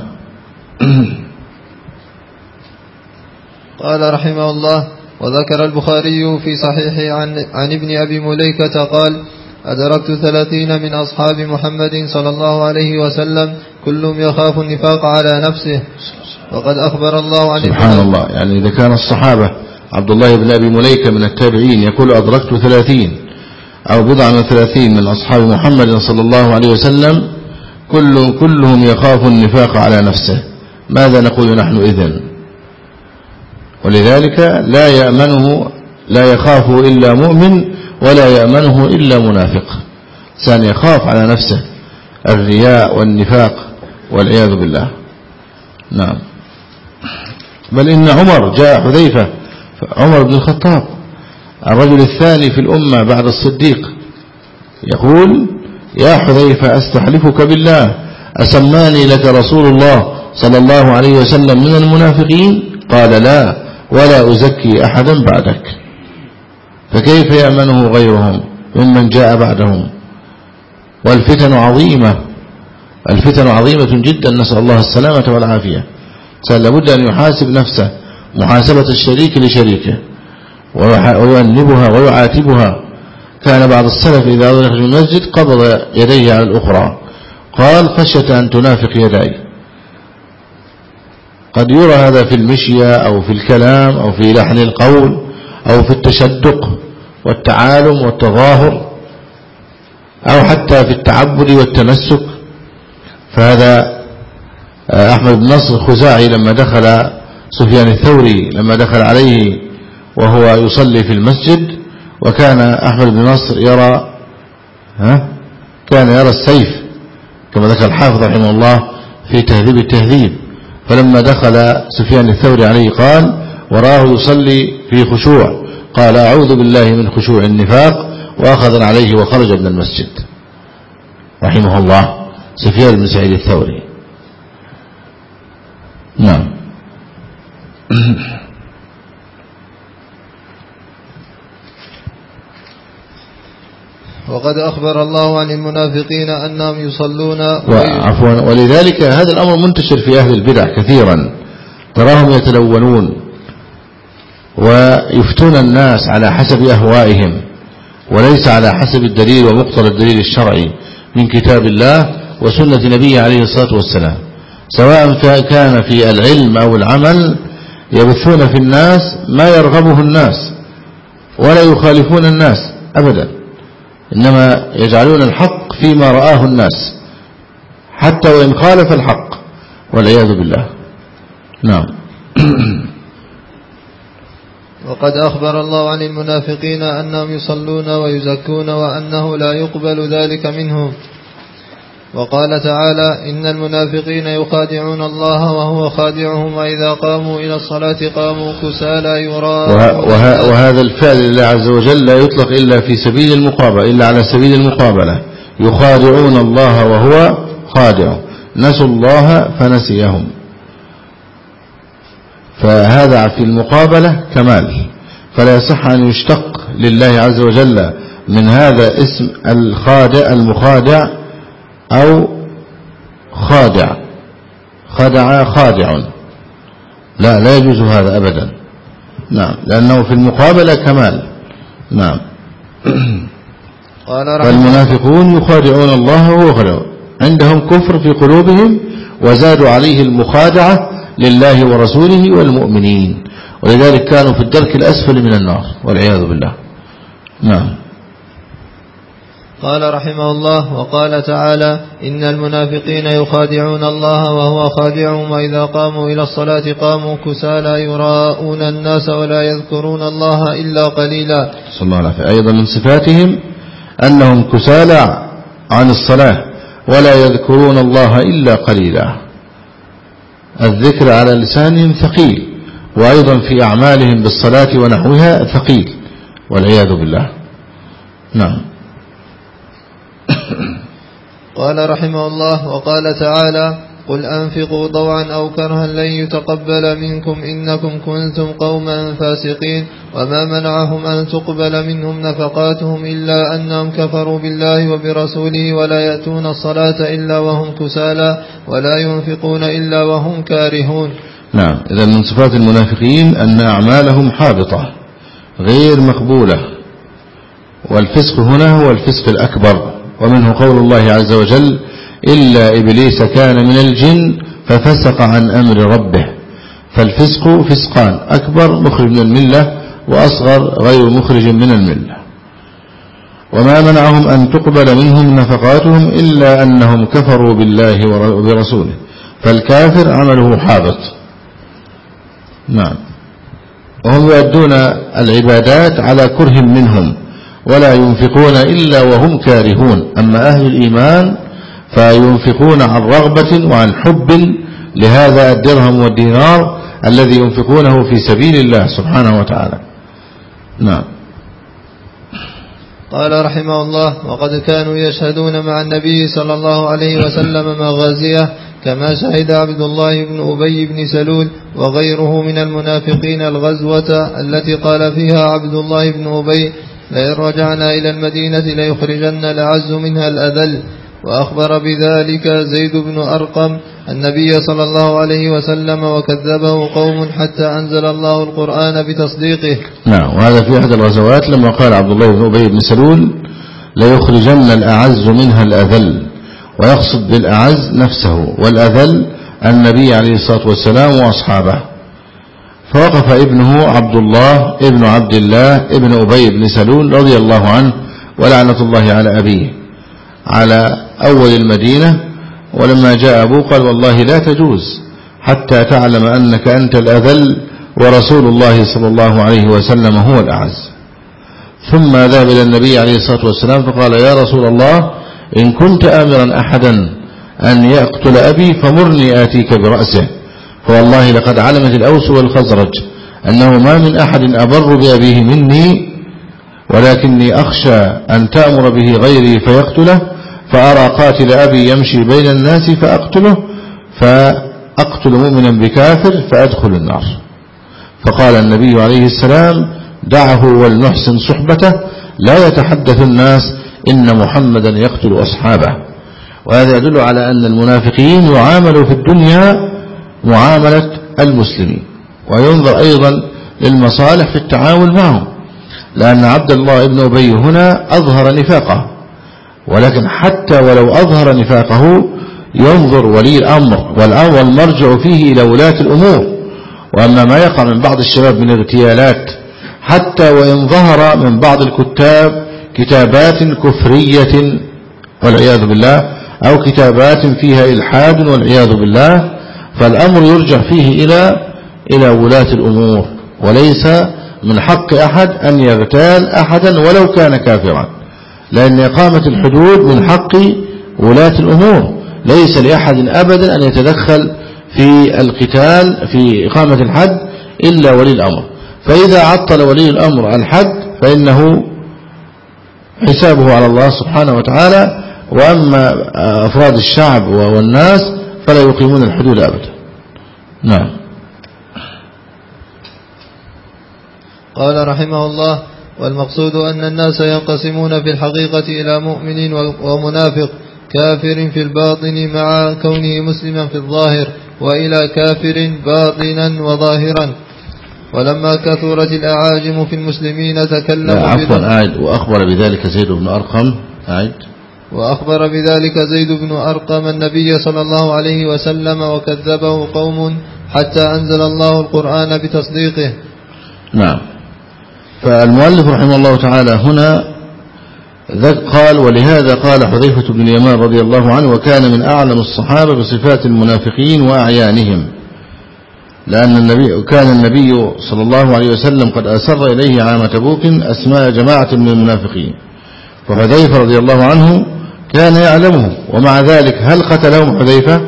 Speaker 1: قال رحمه الله: وذكر البخاري في صحيحه عن, عن ابن أبي مليكة قال: أدركت ثلاثين من أصحاب محمد صلى الله عليه وسلم كلهم يخاف النفاق على نفسه، وقد أخبر الله عن
Speaker 2: سبحان الله. يعني إذا كان الصحابة عبد الله بن أبي مليكة من التابعين يقول أدركت ثلاثين أو بضع من ثلاثين من أصحاب محمد صلى الله عليه وسلم كل كلهم يخاف النفاق على نفسه، ماذا نقول نحن إذن؟ ولذلك لا يأمنه لا يخافه إلا مؤمن ولا يأمنه إلا منافق، سان يخاف على نفسه الرياء والنفاق والعياذ بالله. نعم. بل إن عمر جاء حذيفة عمر بن الخطاب الرجل الثاني في الأمة بعد الصديق يقول: يا حذيفة أستحلفك بالله أسماني لك رسول الله صلى الله عليه وسلم من المنافقين؟ قال: لا، ولا أزكي أحدا بعدك. فكيف يأمنه غيرهم ممن جاء بعدهم؟ والفتن عظيمة، الفتن عظيمة جدا، نسأل الله السلامة والعافية. لابد أن يحاسب نفسه محاسبة الشريك لشريكه ويؤنبها ويعاتبها. كان بعض السلف إذا أخرج من المسجد قبض يديه على الأخرى، قال: خشية أن تنافق يدي. قد يرى هذا في المشية أو في الكلام أو في لحن القول أو في التشدق والتعالم والتظاهر أو حتى في التعبد والتمسك. فهذا أحمد بن نصر الخزاعي لما دخل سفيان الثوري لما دخل عليه وهو يصلي في المسجد، وكان أحمد بن نصر يرى ها كان يرى السيف كما ذكر الحافظ رحمه الله في تهذيب التهذيب، فلما دخل سفيان الثوري عليه قال وراه يصلي في خشوع، قال أعوذ بالله من خشوع النفاق، وأخذ عليه وخرج من المسجد رحمه الله سفيان بن سعيد الثوري. نعم.
Speaker 1: وقد أخبر الله عن المنافقين أنهم يصلون
Speaker 2: وعفوا ولذلك هذا الأمر منتشر في أهل البدع كثيرا، تراهم يتلونون ويفتون الناس على حسب أهوائهم وليس على حسب الدليل ومقتضى الدليل الشرعي من كتاب الله وسنة نبيه عليه الصلاة والسلام، سواء كان في العلم أو العمل، يبثون في الناس ما يرغبه الناس ولا يخالفون الناس أبدا، إنما يجعلون الحق فيما رآه الناس حتى وإن خالف الحق والعياذ بالله. نعم.
Speaker 1: وقد أخبر الله عن المنافقين أنهم يصلون ويزكون وأنه لا يقبل ذلك منهم، وقال تعالى إن المنافقين يخادعون الله وهو خادعهم وإذا قاموا إلى الصلاة قاموا كسالى يراءون.
Speaker 2: وهذا الفعل لله عز وجل لا يطلق إلا في سبيل المقابلة، إلا على سبيل المقابلة، يخادعون الله وهو خادع، نسوا الله فنسيهم، فهذا في المقابلة كمال، فلا يصح أن يشتق لله عز وجل من هذا اسم الخادع المخادع أو خادع خدع خادع، لا لا يجوز هذا أبدا. نعم، لأنه في المقابلة كمال. نعم. فالمنافقون يخادعون الله وهو خادع، عندهم كفر في قلوبهم وزادوا عليه المخادعة لله ورسوله والمؤمنين، ولذلك كانوا في الدرك الأسفل من النار والعياذ بالله. نعم.
Speaker 1: قال رحمه الله وقال تعالى إن المنافقين يخادعون الله وهو خادعهم وإذا قاموا إلى الصلاة قاموا كسالى يراءون الناس ولا يذكرون الله إلا قليلا.
Speaker 2: صلى الله عليه وسلم. أيضا من صفاتهم أنهم كسالى عن الصلاة ولا يذكرون الله إلا قليلا، الذكر على لسانهم ثقيل، وأيضا في أعمالهم بالصلاة ونحوها ثقيل والعياذ بالله. نعم.
Speaker 1: قال رحمه الله وقال تعالى قل أنفقوا طوعا أو كرها لن يتقبل منكم إنكم كنتم قوما فاسقين. وما منعهم أن تقبل منهم نفقاتهم إلا أنهم كفروا بالله وبرسوله ولا يأتون الصلاة إلا وهم كسالى ولا ينفقون إلا وهم كارهون.
Speaker 2: نعم. إذا من صفات المنافقين أن أعمالهم حابطة غير مقبولة، والفسق هنا هو الفسق الأكبر، ومنه قول الله عز وجل إلا إبليس كان من الجن ففسق عن أمر ربه. فالفسق فسقان، أكبر مخرج من الملة وأصغر غير مخرج من الملة. وما منعهم أن تقبل منهم نفقاتهم إلا أنهم كفروا بالله وبرسوله، فالكافر عمله حابط. نعم. وهم يؤدون العبادات على كره منهم ولا ينفقون إلا وهم كارهون. أما أهل الإيمان فينفقون عن رغبة وعن حب لهذا الدرهم والدينار الذي ينفقونه في سبيل الله سبحانه وتعالى. نعم.
Speaker 1: قال رحمه الله وقد كانوا يشهدون مع النبي صلى الله عليه وسلم مغازيه كما شهد عبد الله بن أبي بن سلول وغيره من المنافقين الغزوة التي قال فيها عبد الله بن أبي لئن رجعنا إلى المدينة ليخرجن الأعز منها الأذل. وأخبر بذلك زيد بن أرقم النبي صلى الله عليه وسلم وكذبه قوم حتى أنزل الله القرآن بتصديقه.
Speaker 2: نعم. وهذا في أحد الغزوات لما قال عبد الله بن أبي بن سلول ليخرجن الأعز منها الأذل، ويقصد بالأعز نفسه والأذل النبي عليه الصلاة والسلام وأصحابه. فوقف ابنه عبد الله ابن عبد الله ابن أبي بن سلول رضي الله عنه ولعنة الله على أبيه على أول المدينة، ولما جاء أبوه قال والله لا تجوز حتى تعلم أنك أنت الأذل ورسول الله صلى الله عليه وسلم هو الأعز. ثم ذهب إلى النبي عليه الصلاة والسلام فقال يا رسول الله إن كنت آمرا أحدا أن يقتل أبي فمرني آتيك برأسه، فوالله لقد علمت الأوس والخزرج أنه ما من أحد أبر بأبيه مني، ولكني أخشى أن تأمر به غيري فيقتله، فأرى قاتل أبي يمشي بين الناس فأقتله، فأقتل مؤمنا بكافر فأدخل النار. فقال النبي عليه السلام دعه ولنحسن صحبته، لا يتحدث الناس إن محمدا يقتل أصحابه. وهذا يدل على أن المنافقين يعاملوا في الدنيا معاملة المسلمين، وينظر أيضا للمصالح في التعامل معهم، لأن عبد الله بن أبي هنا أظهر نفاقه، ولكن حتى ولو أظهر نفاقه ينظر ولي الأمر والمرجع فيه إلى ولاة الأمور. وأما ما يقع من بعض الشباب من اغتيالات، حتى وإن ظهر من بعض الكتاب كتابات كفرية والعياذ بالله، أو كتابات فيها إلحاد والعياذ بالله، فالأمر يرجع فيه إلى إلى ولاة الأمور، وليس من حق أحد أن يغتال أحدا ولو كان كافرا، لأن إقامة الحدود من حق ولاة الأمور، ليس لأحد أبدا أن يتدخل في القتال في إقامة الحد إلا ولي الأمر. فإذا عطل ولي الأمر الحد فإنه حسابه على الله سبحانه وتعالى، وأما أفراد الشعب والناس فلا يقيمون الحدود أبدا. نعم.
Speaker 1: قال رحمه الله: والمقصود أن الناس ينقسمون في الحقيقة إلى مؤمن ومنافق، كافر في الباطن مع كونه مسلما في الظاهر، وإلى كافر باطنا وظاهرا. ولما كثرت الأعاجم في المسلمين تكلموا
Speaker 2: عفوا أعد. وأخبر بذلك زيد بن أرقم أعد
Speaker 1: وأخبر بذلك زيد بن أرقم النبي صلى الله عليه وسلم، وكذبه قوم حتى أنزل الله القرآن بتصديقه.
Speaker 2: نعم. فالمؤلف رحمه الله تعالى هنا قال: ولهذا قال حذيفة بن اليمان رضي الله عنه: وكان من أعلم الصحابة بصفات المنافقين وأعيانهم، لأن النبي كان النبي صلى الله عليه وسلم قد أسر إليه عام تبوك أسماء جماعة من المنافقين، فحذيفة رضي الله عنه كان يعلمه، ومع ذلك هل قتلهم حذيفة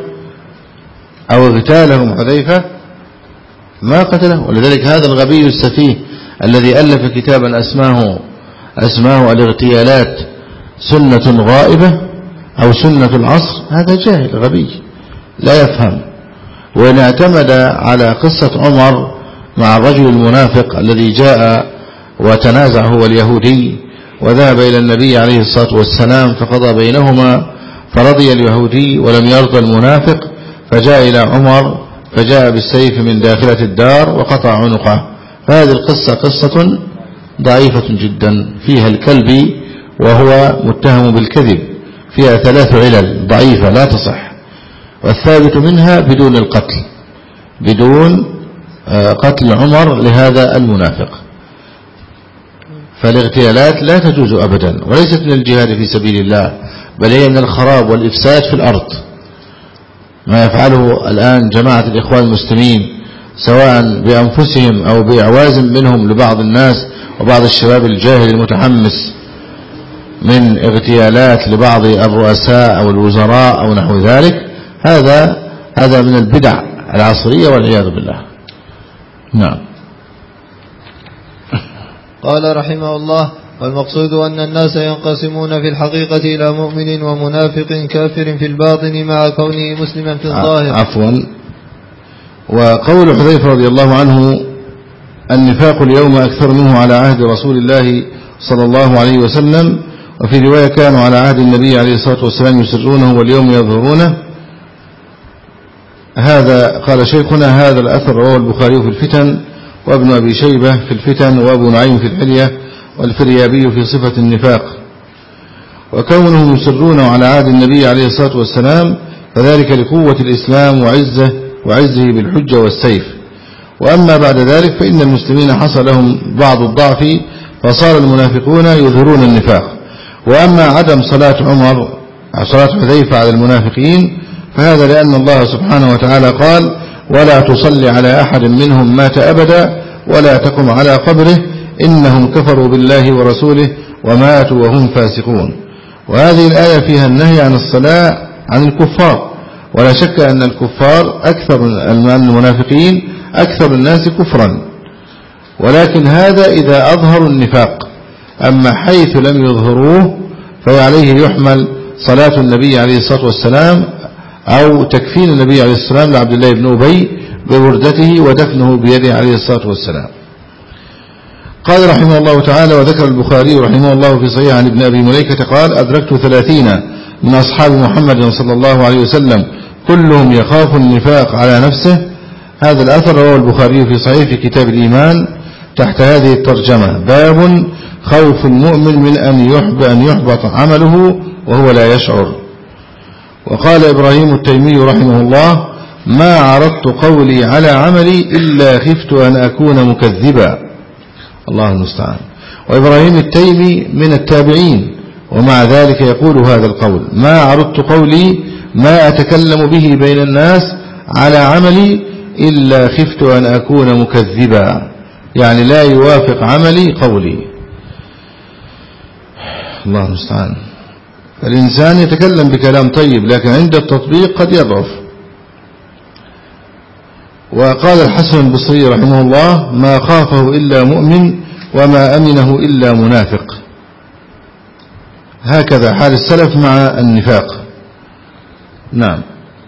Speaker 2: أو اغتالهم حذيفة؟ ما قتله. ولذلك هذا الغبي السفيه الذي ألف كتابا أسماه أسماه الاغتيالات سنة غائبة أو سنة العصر، هذا جاهل غبي لا يفهم. وإن اعتمد على قصة عمر مع الرجل المنافق الذي جاء وتنازع هو اليهودي وذهب إلى النبي عليه الصلاة والسلام فقضى بينهما، فرضي اليهودي ولم يرضى المنافق، فجاء إلى عمر فجاء بالسيف من داخلة الدار وقطع عنقه. فهذه القصة قصة ضعيفة جدا، فيها الكلب وهو متهم بالكذب، فيها ثلاث علل ضعيفة لا تصح، والثابت منها بدون القتل، بدون قتل عمر لهذا المنافق. فالاغتيالات لا تجوز أبدا، وليست من الجهاد في سبيل الله، بل هي من الخراب والإفساد في الأرض. ما يفعله الآن جماعة الإخوان المسلمين سواء بأنفسهم أو بإعواز منهم لبعض الناس وبعض الشباب الجاهل المتحمس من اغتيالات لبعض الرؤساء أو الوزراء أو نحو ذلك، هذا هذا من البدع العصرية والعياذ بالله. نعم.
Speaker 1: قال رحمه الله: والمقصود أن الناس ينقسمون في الحقيقة إلى مؤمن ومنافق، كافر في الباطن مع كونه مسلما في الظاهر.
Speaker 2: عفوا. وقول حذيفة رضي الله عنه: النفاق اليوم أكثر منه على عهد رسول الله صلى الله عليه وسلم، وفي رواية كانوا على عهد النبي عليه الصلاة والسلام يسرونه واليوم يظهرونه. هذا قال شيخنا: هذا الأثر رواه البخاري في الفتن، وابن أبي شيبة في الفتن، وابو نعيم في الحلية، والفريابي في صفة النفاق. وكونهم يسرونه على عهد النبي عليه الصلاة والسلام فذلك لقوة الإسلام وعزه وعزه بالحجة والسيف. وأما بعد ذلك فإن المسلمين حصل لهم بعض الضعف فصار المنافقون يظهرون النفاق. وأما عدم صلاة عمر صلاة حذيفة على المنافقين فهذا لأن الله سبحانه وتعالى قال ولا تصلي على أحد منهم مات أبدا ولا تقم على قبره إنهم كفروا بالله ورسوله وماتوا وهم فاسقون. وهذه الآية فيها النهي عن الصلاة عن الكفار، ولا شك أن الكفار أكثر المنافقين أكثر الناس كفرا، ولكن هذا إذا أظهروا النفاق. أما حيث لم يظهروه فعليه يحمل صلاة النبي عليه الصلاة والسلام أو تكفين النبي عليه الصلاة والسلام لعبد الله بن أبي بوردته ودفنه بيده عليه الصلاة والسلام. قال رحمه الله تعالى: وذكر البخاري رحمه الله في صحيح عن ابن أبي مليكة قال: أدركت ثلاثين من أصحاب محمد صلى الله عليه وسلم كلهم يخاف النفاق على نفسه. هذا الأثر رواه البخاري في صحيح في كتاب الإيمان تحت هذه الترجمة: باب خوف المؤمن من أن يحب أن يحبط عمله وهو لا يشعر. وقال إبراهيم التيمي رحمه الله: ما عرضت قولي على عملي إلا خفت أن أكون مكذبا. الله المستعان. وإبراهيم التيمي من التابعين، ومع ذلك يقول هذا القول: ما عرضت قولي ما أتكلم به بين الناس على عملي إلا خفت أن أكون مكذبا، يعني لا يوافق عملي قولي. الله المستعان. الإنسان يتكلم بكلام طيب لكن عند التطبيق قد يضعف. وقال الحسن البصري رحمه الله: ما خافه إلا مؤمن وما أمنه إلا منافق. هكذا حال السلف مع النفاق. نعم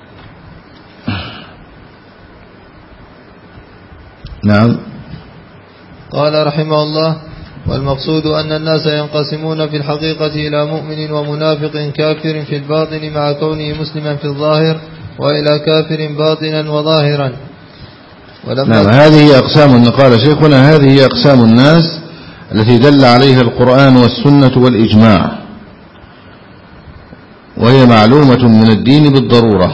Speaker 2: نعم.
Speaker 1: قال رحمه الله: والمقصود أن الناس ينقسمون في الحقيقة إلى مؤمن ومنافق كافر في الباطن مع كونه مسلما في الظاهر، وإلى كافر باطنا وظاهرا.
Speaker 2: نعم، هذه أقسام. قال شيخنا: هذه أقسام الناس التي دل عليها القرآن والسنة والإجماع، وهي معلومة من الدين بالضرورة: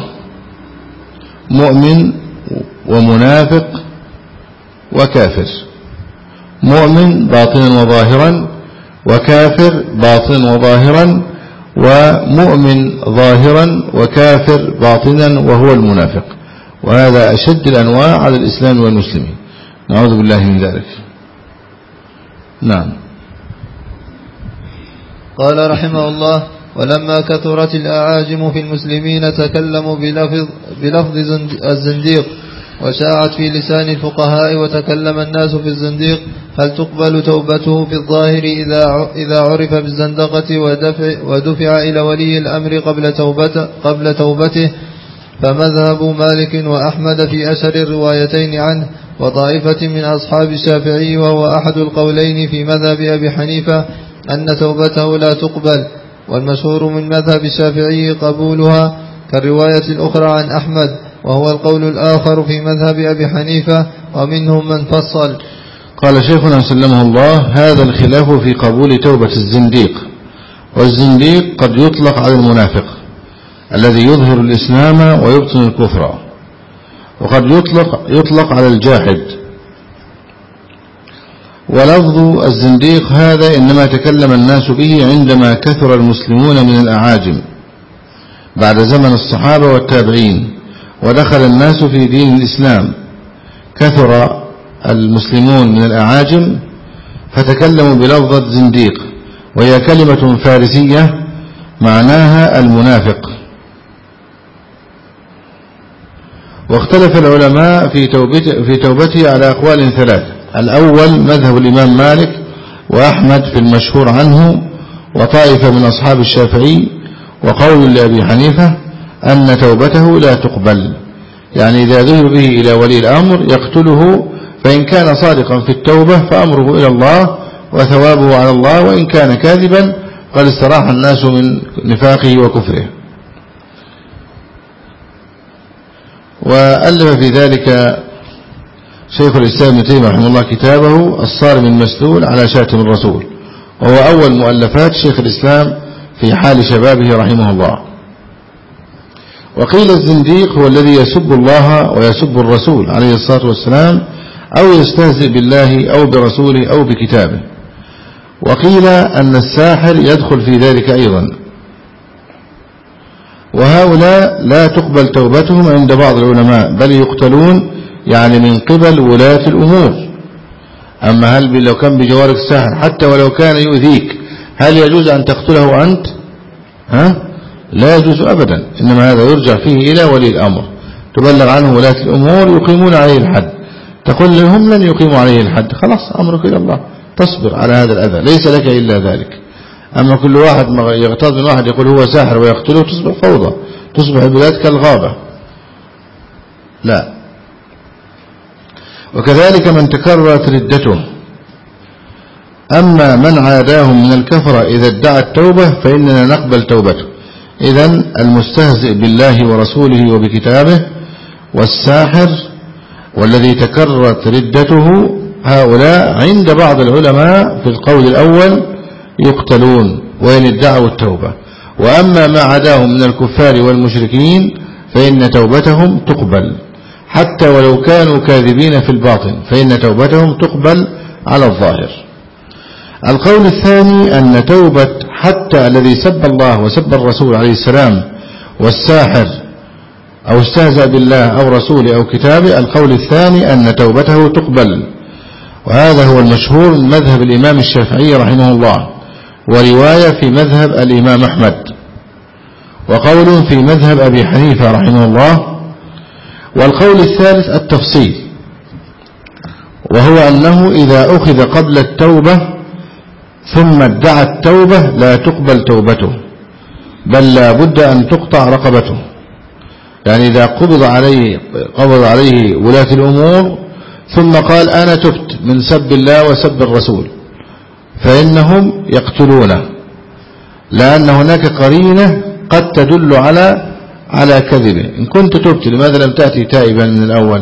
Speaker 2: مؤمن ومنافق وكافر. مؤمن باطنا وظاهرا، وكافر باطنا وظاهرا، ومؤمن ظاهرا وكافر باطنا وهو المنافق. وهذا أشد الأنواع على الإسلام والمسلمين، نعوذ بالله من ذلك. نعم.
Speaker 1: قال رحمه الله: ولما كثرت الأعاجم في المسلمين تكلموا بلفظ, بلفظ الزنديق، وشاعت في لسان الفقهاء وتكلم الناس في الزنديق، هل تقبل توبته في الظاهر إذا إذا عرف بالزندقة ودفع, ودفع إلى ولي الأمر قبل توبته, قبل توبته؟ فمذهب مالك وأحمد في أشهر الروايتين عنه، وطائفة من أصحاب الشافعي وهو أحد القولين في مذهب أبي حنيفة أن توبته لا تقبل، والمشهور من مذهب الشافعي قبولها كالرواية الأخرى عن أحمد، وهو القول الآخر في مذهب أبي حنيفة، ومنهم من فصل.
Speaker 2: قال شيخنا سلمه الله: هذا الخلاف في قبول توبة الزنديق. والزنديق قد يطلق على المنافق الذي يظهر الإسلام ويبطن الكفر، وقد يطلق, يطلق على الجاحد. ولفظ الزنديق هذا إنما تكلم الناس به عندما كثر المسلمون من الأعاجم بعد زمن الصحابة والتابعين، ودخل الناس في دين الإسلام. كثر المسلمون من الأعاجم فتكلموا بلفظة زنديق، وهي كلمة فارسية معناها المنافق. واختلف العلماء في توبته, في توبته على أقوال ثلاث: الأول مذهب الإمام مالك وأحمد في المشهور عنه، وطائفة من أصحاب الشافعي، وقول لأبي حنيفة أن توبته لا تقبل، يعني إذا ذهب به إلى ولي الأمر يقتله، فإن كان صادقا في التوبة فأمره إلى الله وثوابه على الله، وإن كان كاذبا قد استراح الناس من نفاقه وكفره. وألف في ذلك شيخ الإسلام ابن تيمية رحمه الله كتابه الصارم المسلول على شاتم الرسول، وهو أول مؤلفات شيخ الإسلام في حال شبابه رحمه الله. وقيل الزنديق هو الذي يسب الله ويسب الرسول عليه الصلاة والسلام، أو يستهزئ بالله أو برسوله أو بكتابه. وقيل أن الساحر يدخل في ذلك أيضا. وهؤلاء لا تقبل توبتهم عند بعض العلماء بل يقتلون يعني من قبل ولاة الأمور. أما هل لو كان بجوارك الساحر حتى ولو كان يؤذيك هل يجوز أن تقتله أنت؟ ها؟ لا يجوز أبدا، إنما هذا يرجع فيه إلى ولي الأمر، تبلغ عنه ولاة الأمور يقيمون عليه الحد، تقول لهم لن يقيموا عليه الحد، خلاص أمرك إلى الله، تصبر على هذا الأذى، ليس لك إلا ذلك. أما كل واحد يغتاظ من واحد يقول هو ساحر ويقتله تصبح فوضى، تصبح البلاد كالغابة. لا. وكذلك من تكررت ردته. أما من عاداهم من الكفرة إذا ادعى التوبة فإننا نقبل توبته. إذن المستهزئ بالله ورسوله وبكتابه والساحر والذي تكررت ردته هؤلاء عند بعض العلماء في القول الأول يقتلون وإن ادعوا التوبة. وأما ما عداهم من الكفار والمشركين فإن توبتهم تقبل حتى ولو كانوا كاذبين في الباطن، فإن توبتهم تقبل على الظاهر. القول الثاني أن توبة حتى الذي سب الله وسب الرسول عليه السلام والساحر أو استهزأ بالله أو رسوله أو كتابه، القول الثاني أن توبته تقبل، وهذا هو المشهور من مذهب الإمام الشافعي رحمه الله، ورواية في مذهب الإمام أحمد، وقول في مذهب أبي حنيفة رحمه الله. والقول الثالث التفصيل، وهو أنه إذا أخذ قبل التوبة ثم ادعى التوبة لا تقبل توبته، بل لا بد أن تقطع رقبته. يعني إذا قبض عليه قبض عليه ولاة الأمور ثم قال أنا تبت من سب الله وسب الرسول فإنهم يقتلونه، لأن هناك قرينة قد تدل على على كذبه. إن كنت تبت لماذا لم تأتي تائبا من الأول؟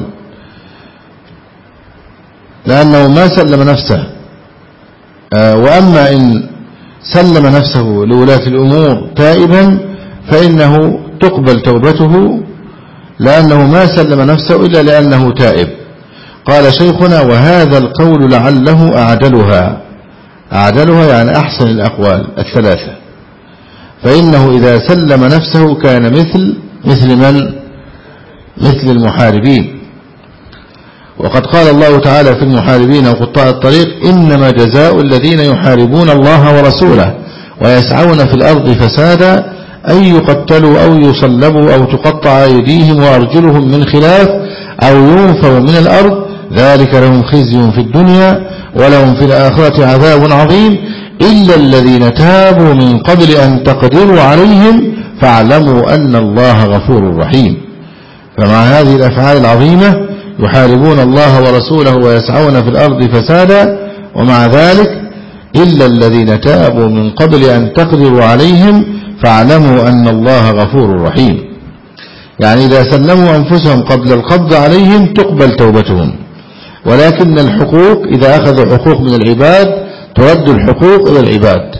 Speaker 2: لأنه ما سلم نفسه. وأما إن سلم نفسه لولاة الأمور تائبا فإنه تقبل توبته، لأنه ما سلم نفسه إلا لأنه تائب. قال شيخنا وهذا القول لعله أعدلها، أعدلها يعني أحسن الأقوال الثلاثة، فإنه إذا سلم نفسه كان مثل مثل من؟ مثل المحاربين. وقد قال الله تعالى في المحاربين وقطاع الطريق إنما جزاء الذين يحاربون الله ورسوله ويسعون في الأرض فسادا أن يقتلوا أو يصلبوا أو تقطع أيديهم وأرجلهم من خلاف أو ينفوا من الأرض ذلك لهم خزي في الدنيا ولهم في الآخرة عذاب عظيم إلا الذين تابوا من قبل أن تقدروا عليهم فاعلموا أن الله غفور رحيم. فمع هذه الأفعال العظيمة يحاربون الله ورسوله ويسعون في الأرض فسادا، ومع ذلك إلا الذين تابوا من قبل أن تقدروا عليهم فاعلموا أن الله غفور رحيم. يعني إذا سلموا أنفسهم قبل القبض عليهم تقبل توبتهم، ولكن الحقوق إذا أخذوا حقوق من العباد ترد الحقوق إلى العباد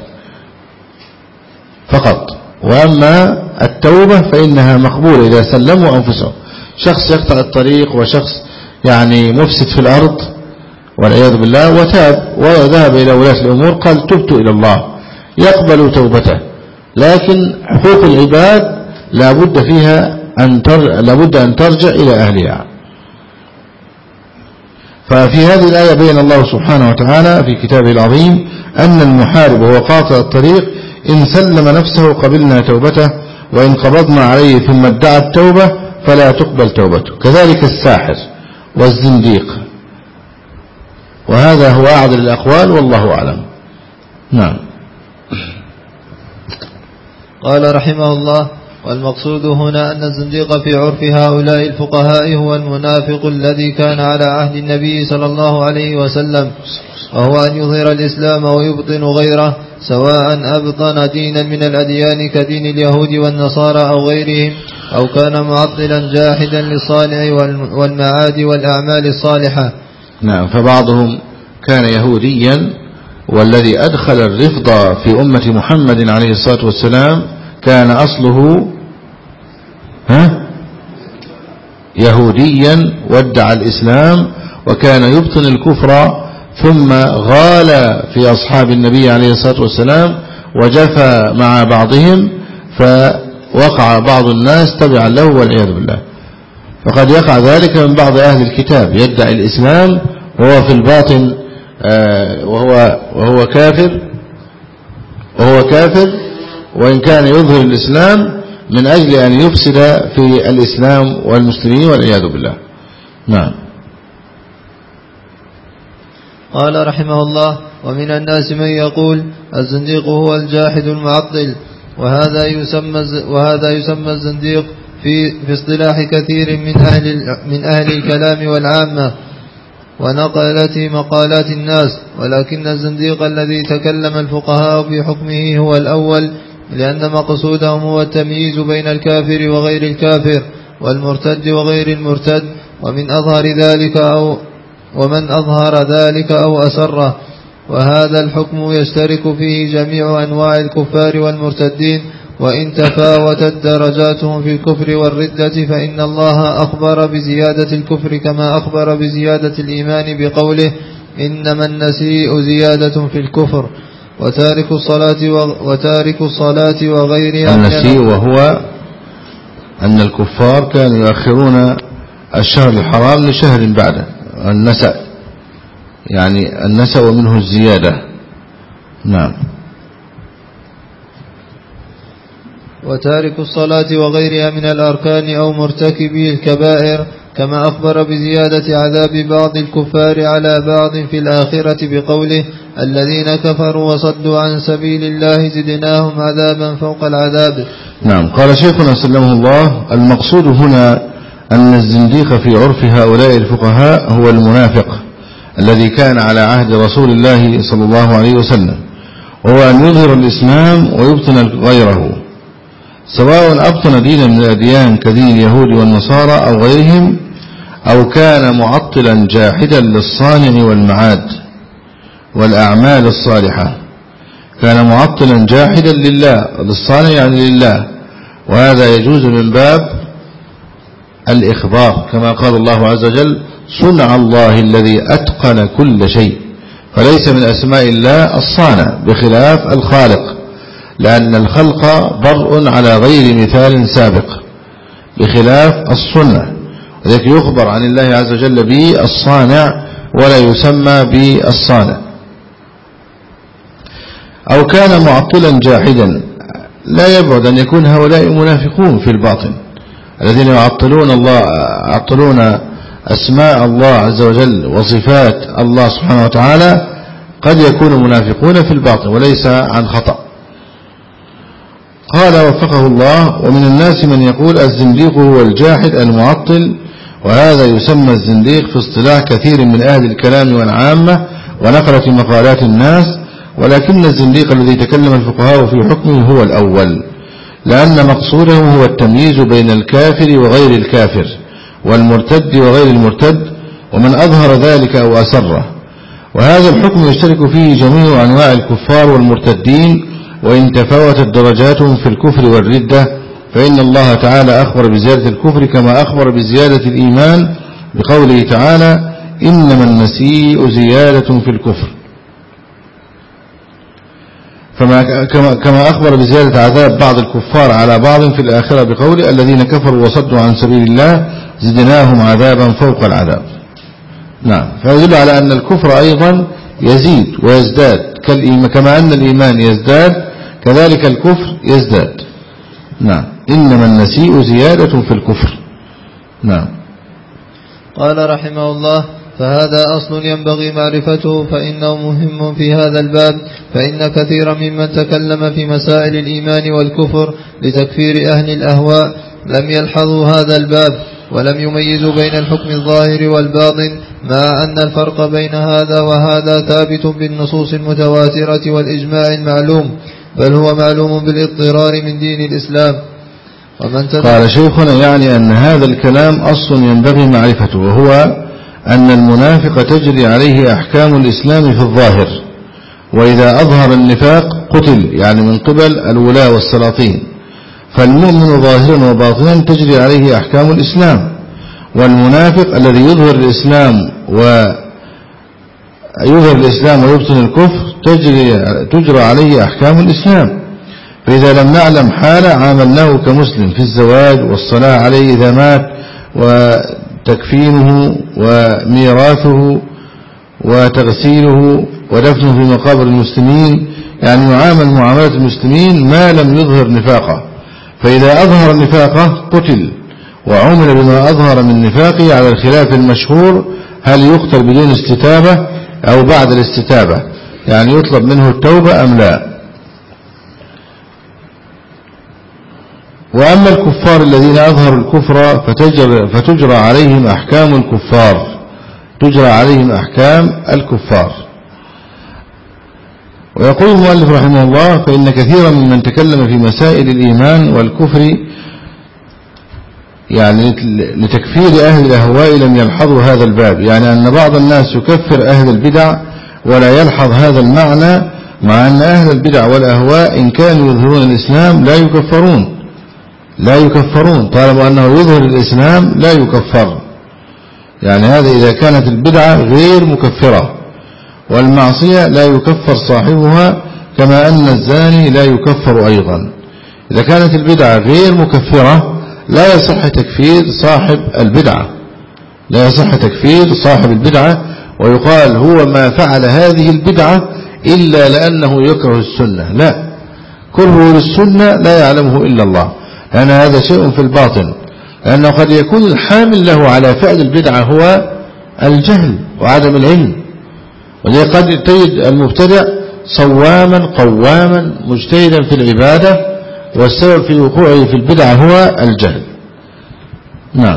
Speaker 2: فقط. وأما التوبة فإنها مقبولة إذا سلموا أنفسهم. شخص يقطع الطريق وشخص يعني مفسد في الأرض والعياذ بالله وتاب وذهب إلى ولاة الأمور قال تبت إلى الله، يقبل توبته، لكن حقوق العباد لا بد فيها أن لا بد أن ترجع إلى أهلها. ففي هذه الآية بين الله سبحانه وتعالى في كتابه العظيم أن المحارب وهو قاطع الطريق إن سلم نفسه قبلنا توبته، وإن قبضنا عليه ثم ادعى التوبة فلا تقبل توبته. كذلك الساحر والزنديق، وهذا هو أعدل الأقوال والله أعلم. نعم.
Speaker 1: قال رحمه الله والمقصود هنا أن الزنديق في عرف هؤلاء الفقهاء هو المنافق الذي كان على عهد النبي صلى الله عليه وسلم، وهو أن يظهر الإسلام ويبطن غيره، سواء أبطن دينا من الأديان كدين اليهود والنصارى أو غيرهم، أو كان معطلا جاحدا للصانع والمعاد والأعمال الصالحة.
Speaker 2: نعم. فبعضهم كان يهوديا، والذي أدخل الرفض في أمة محمد عليه الصلاة والسلام كان أصله ها يهوديا وادعى الإسلام وكان يبطن الكفر، ثم غال في أصحاب النبي عليه الصلاة والسلام وجفى مع بعضهم، وقع بعض الناس تبعا له والعياذ بالله. فقد يقع ذلك من بعض أهل الكتاب يدعي الإسلام وهو في الباطن وهو وهو كافر وهو كافر وإن كان يظهر الإسلام من أجل أن يفسد في الإسلام والمسلمين والعياذ بالله. نعم.
Speaker 1: قال رحمه الله: ومن الناس من يقول الزنديق هو الجاحد المعطل، وهذا يسمى وهذا يسمى الزنديق في في اصطلاح كثير من أهل من أهل الكلام والعامة ونقلة مقالات الناس، ولكن الزنديق الذي تكلم الفقهاء في حكمه هو الأول، لأن مقصودهم هو التمييز بين الكافر وغير الكافر والمرتد وغير المرتد، ومن أظهر ذلك أو ومن أظهر ذلك أو أسره، وهذا الحكم يشترك فيه جميع أنواع الكفار والمرتدين، وإن تفاوتت درجاتهم في الكفر والردة، فإن الله أخبر بزيادة الكفر كما أخبر بزيادة الإيمان بقوله: إنما النسيء زيادة في الكفر. وتارك الصلاة وتارك الصلاة وغيرها.
Speaker 2: النسيء وهو أن الكفار كانوا يؤخرون الشهر الحرام لشهر بعده، النسأ يعني النسأ ومنه الزيادة. نعم.
Speaker 1: وتارك الصلاة وغيرها من الأركان أو مرتكبي الكبائر، كما أخبر بزيادة عذاب بعض الكفار على بعض في الآخرة بقوله: الذين كفروا وصدوا عن سبيل الله زدناهم عذابا فوق العذاب.
Speaker 2: نعم. قال شيخنا سلمه الله: المقصود هنا أن الزنديق في عرف هؤلاء الفقهاء هو المنافق الذي كان على عهد رسول الله صلى الله عليه وسلم، وهو أن يظهر الإسلام ويبطن غيره، سواء أبطن دينا من الأديان كدين اليهود والنصارى أو غيرهم، أو كان معطلا جاحدا للصانع والمعاد والأعمال الصالحة. كان معطلا جاحدا لله للصانع يعني لله، وهذا يجوز من باب الإخبار، كما قال الله عز وجل: صنع الله الذي أتقن كل شيء. فليس من أسماء الله الصانع بخلاف الخالق، لأن الخلق برء على غير مثال سابق بخلاف الصنع، وذلك يخبر عن الله عز وجل بالصانع ولا يسمى بالصانع. أو كان معطلا جاحدا، لا يبعد أن يكون هؤلاء منافقون في الباطن الذين يعطلون الله يعطلون أسماء الله عز وجل وصفات الله سبحانه وتعالى، قد يكونوا منافقون في الباطن وليس عن خطأ. قال وفقه الله: ومن الناس من يقول الزنديق هو الجاحد المعطل، وهذا يسمى الزنديق في اصطلاح كثير من أهل الكلام والعامة ونقلة مقالات الناس، ولكن الزنديق الذي تكلم الفقهاء في حكمه هو الأول، لأن مقصودهم هو التمييز بين الكافر وغير الكافر والمرتد وغير المرتد، ومن أظهر ذلك أو أسره، وهذا الحكم يشترك فيه جميع أنواع الكفار والمرتدين، وإن تفاوتت درجاتهم في الكفر والردة، فإن الله تعالى أخبر بزيادة الكفر كما أخبر بزيادة الإيمان بقوله تعالى: إنما النسيء زيادة في الكفر. فما كما أخبر بزيادة عذاب بعض الكفار على بعض في الآخرة بقوله: الذين كفروا وصدوا عن سبيل الله زدناهم عذابا فوق العذاب. نعم. فيدل على أن الكفر أيضا يزيد ويزداد، كما أن الإيمان يزداد كذلك الكفر يزداد. نعم. إنما النسيء زيادة في الكفر. نعم.
Speaker 1: قال رحمه الله: فهذا أصل ينبغي معرفته، فإنه مهم في هذا الباب، فإن كثيرا ممن تكلم في مسائل الإيمان والكفر لتكفير أهل الأهواء لم يلحظوا هذا الباب، ولم يميزوا بين الحكم الظاهر والباطن، مع أن الفرق بين هذا وهذا ثابت بالنصوص المتواترة والإجماع المعلوم، بل هو معلوم بالاضطرار من دين الإسلام. ومن
Speaker 2: قال شيخنا: يعني أن هذا الكلام أصل ينبغي معرفته، وهو أن المنافق تجري عليه أحكام الإسلام في الظاهر، وإذا أظهر النفاق قتل، يعني من قبل الولاة والسلاطين. فالمؤمن ظاهرا وباطنا تجري عليه أحكام الإسلام، والمنافق الذي يظهر الإسلام ويظهر الإسلام ويبطن الكفر تجري تجرى عليه أحكام الإسلام. فإذا لم نعلم حاله عاملناه كمسلم في الزواج والصلاة عليه إذا مات وتكفينه وميراثه وتغسيله ودفنه في مقابر المسلمين، يعني يعامل معاملة المسلمين ما لم يظهر نفاقه. فإذا أظهر نفاقه قتل وعمل بما أظهر من نفاقه على الخلاف المشهور، هل يقتل بدون استتابة أو بعد الاستتابة، يعني يطلب منه التوبة أم لا. وأما الكفار الذين أظهروا الكفر فتجرى, فتجرى عليهم أحكام الكفار تجرى عليهم أحكام الكفار. ويقول المؤلف رحمه الله: فإن كثيرا ممن تكلم في مسائل الإيمان والكفر يعني لتكفير أهل الأهواء لم يلحظوا هذا الباب، يعني أن بعض الناس يكفر أهل البدع ولا يلحظ هذا المعنى، مع أن أهل البدع والأهواء إن كانوا يظهرون الإسلام لا يكفرون لا يكفرون طالما أنه يظهر الإسلام لا يكفر. يعني هذا إذا كانت البدعة غير مكفرة، والمعصية لا يكفر صاحبها، كما أن الزاني لا يكفر أيضا. إذا كانت البدعة غير مكفرة لا يصح تكفير صاحب البدعة لا يصح تكفير صاحب البدعة ويقال هو ما فعل هذه البدعة إلا لأنه يكره السنة. لا، كرهه للسنة لا يعلمه إلا الله، لأن هذا شيء في الباطن، لأنه قد يكون الحامل له على فعل البدعة هو الجهل وعدم العلم. ولذلك قد تجد المبتدع صواما قواما مجتهدا في العبادة، والسبب في وقوعه في البدعة هو الجهل. نعم.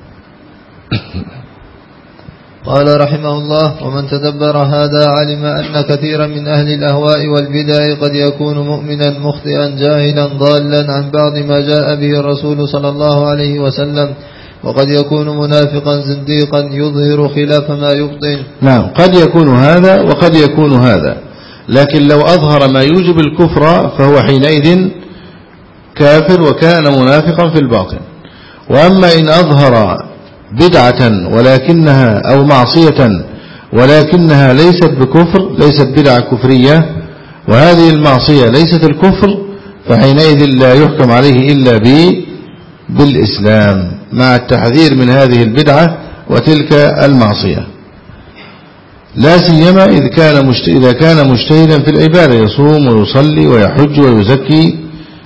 Speaker 1: قال رحمه الله: ومن تدبر هذا علم أن كثيرا من أهل الأهواء والبدع قد يكون مؤمنا مخطئا جاهلا ضالا عن بعض ما جاء به الرسول صلى الله عليه وسلم، وقد يكون منافقا زنديقا يظهر خلاف ما يبطن.
Speaker 2: نعم، قد يكون هذا وقد يكون هذا، لكن لو أظهر ما يوجب الكفر فهو حينئذ كافر وكان منافقا في الباطن. وأما إن أظهر بدعة ولكنها أو معصية ولكنها ليست بكفر، ليست بدعة كفرية، وهذه المعصية ليست الكفر، فحينئذ لا يحكم عليه إلا بالإسلام، مع التحذير من هذه البدعة وتلك المعصية، لا سيما إذ كان إذا كان مجتهدا في العبادة يصوم ويصلي ويحج ويزكي،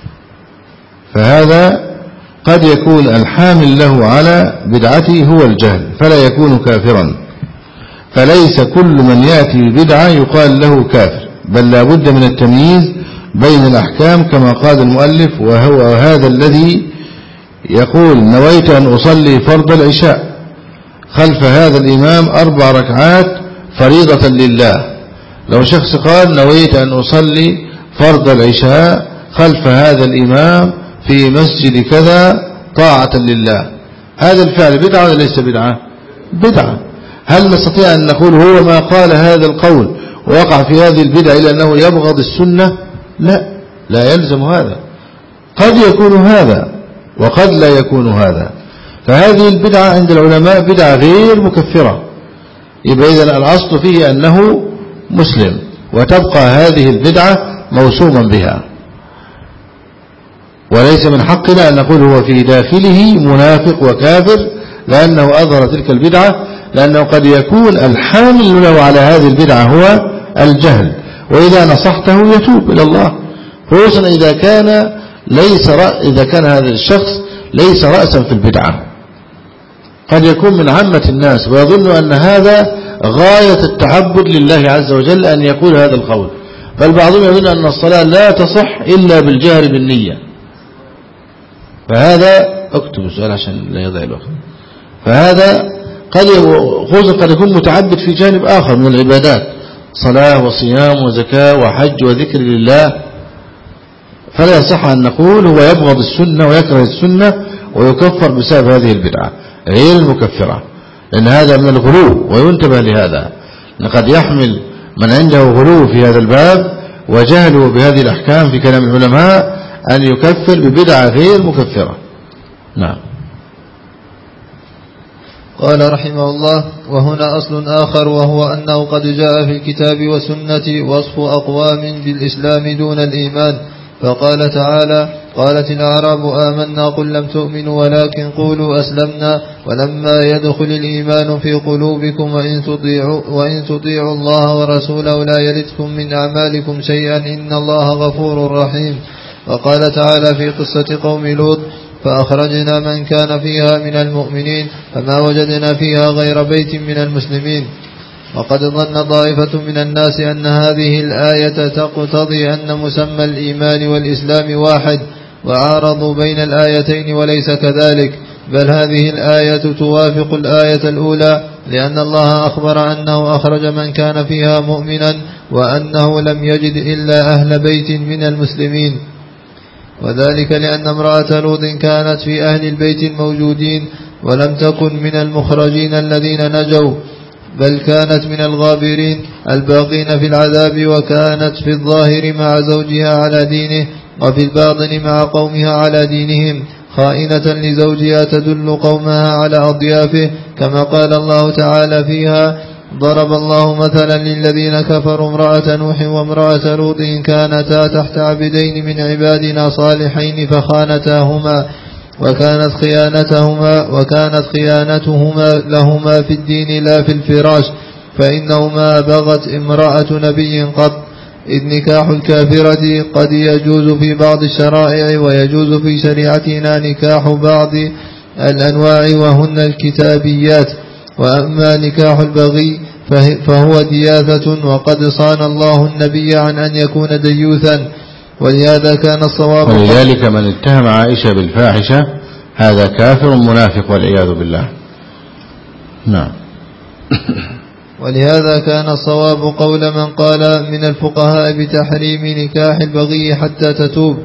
Speaker 2: فهذا قد يكون الحامل له على بدعته هو الجهل فلا يكون كافرا. فليس كل من يأتي ببدعة يقال له كافر، بل لا بد من التمييز بين الأحكام كما قال المؤلف: وهو هذا الذي يقول نويت أن أصلي فرض العشاء خلف هذا الإمام أربع ركعات فريضة لله. لو شخص قال نويت أن أصلي فرض العشاء خلف هذا الإمام في مسجد كذا طاعة لله، هذا الفعل بدعة ولا ليس بدعة؟ بدعة. هل نستطيع أن نقول هو ما قال هذا القول ووقع في هذه البدعة إلى أنه يبغض السنة؟ لا، لا يلزم هذا، قد يكون هذا وقد لا يكون هذا. فهذه البدعة عند العلماء بدعة غير مكفرة، يبقى إذن الأصل فيه أنه مسلم، وتبقى هذه البدعة موسوما بها، وليس من حقنا أن نقول هو في داخله منافق وكافر لأنه أظهر تلك البدعة، لأنه قد يكون الحامل له على هذه البدعة هو الجهل، وإذا نصحته يتوب إلى الله، خصوصا إذا كان ليس إذا كان هذا الشخص ليس رأسا في البدعة. قد يكون من عامة الناس ويظن أن هذا غاية التعبد لله عز وجل أن يقول هذا القول، بل بعضهم يظن أن الصلاة لا تصح إلا بالجهر بالنية. فهذا اكتب السؤال عشان لا يضيع الوقت. فهذا قد خصوصا قد يكون متعبد في جانب آخر من العبادات، صلاة وصيام وزكاة وحج وذكر لله، فلا يصح أن نقول هو يبغض السنة ويكره السنة ويكفر بسبب هذه البدعة غير المكفرة، لأن هذا من الغلو، وينتبه لهذا. لقد يحمل من عنده غلو في هذا الباب وجهله بهذه الأحكام في كلام العلماء أن يكفر ببدعة غير مكفرة. نعم.
Speaker 1: قال رحمه الله: وهنا أصل آخر، وهو أنه قد جاء في الكتاب والسنة وصف أقوام بالإسلام دون الإيمان، فقال تعالى: قالت الأعراب آمنا قل لم تؤمنوا ولكن قولوا أسلمنا ولما يدخل الإيمان في قلوبكم وإن تطيعوا, وإن تطيعوا الله ورسوله لا يلدكم من أعمالكم شيئا إن الله غفور رحيم. وقال تعالى في قصة قوم لوط: فأخرجنا من كان فيها من المؤمنين فما وجدنا فيها غير بيت من المسلمين. وقد ظن طائفة من الناس أن هذه الآية تقتضي أن مسمى الإيمان والإسلام واحد وعارضوا بين الآيتين وليس كذلك، بل هذه الآية توافق الآية الأولى، لأن الله أخبر أنه أخرج من كان فيها مؤمنا وأنه لم يجد إلا أهل بيت من المسلمين. وذلك لأن امرأة لوط كانت في أهل البيت الموجودين ولم تكن من المخرجين الذين نجوا، بل كانت من الغابرين الباقين في العذاب، وكانت في الظاهر مع زوجها على دينه وفي الباطن مع قومها على دينهم، خائنة لزوجها تدل قومها على أضيافه، كما قال الله تعالى فيها: ضرب الله مثلا للذين كفروا امرأة نوح وامرأة لوط كانتا تحت عبدين من عبادنا صالحين فخانتاهما وكانت خيانتهما وكانت خيانتهما لهما في الدين لا في الفراش، فإنه ما بغت امرأة نبي قط، إذ نكاح الكافرة قد يجوز في بعض الشرائع ويجوز في شريعتنا نكاح بعض الأنواع وهن الكتابيات، وأما نكاح البغي فهو دياثة، وقد صان الله النبي عن أن يكون ديوثا. ولهذا كان الصواب
Speaker 2: ولذلك من اتهم عائشة بالفاحشة هذا كافر منافق والعياذ بالله. نعم.
Speaker 1: ولهذا كان الصواب قول من قال من الفقهاء بتحريم نكاح البغي حتى تتوب.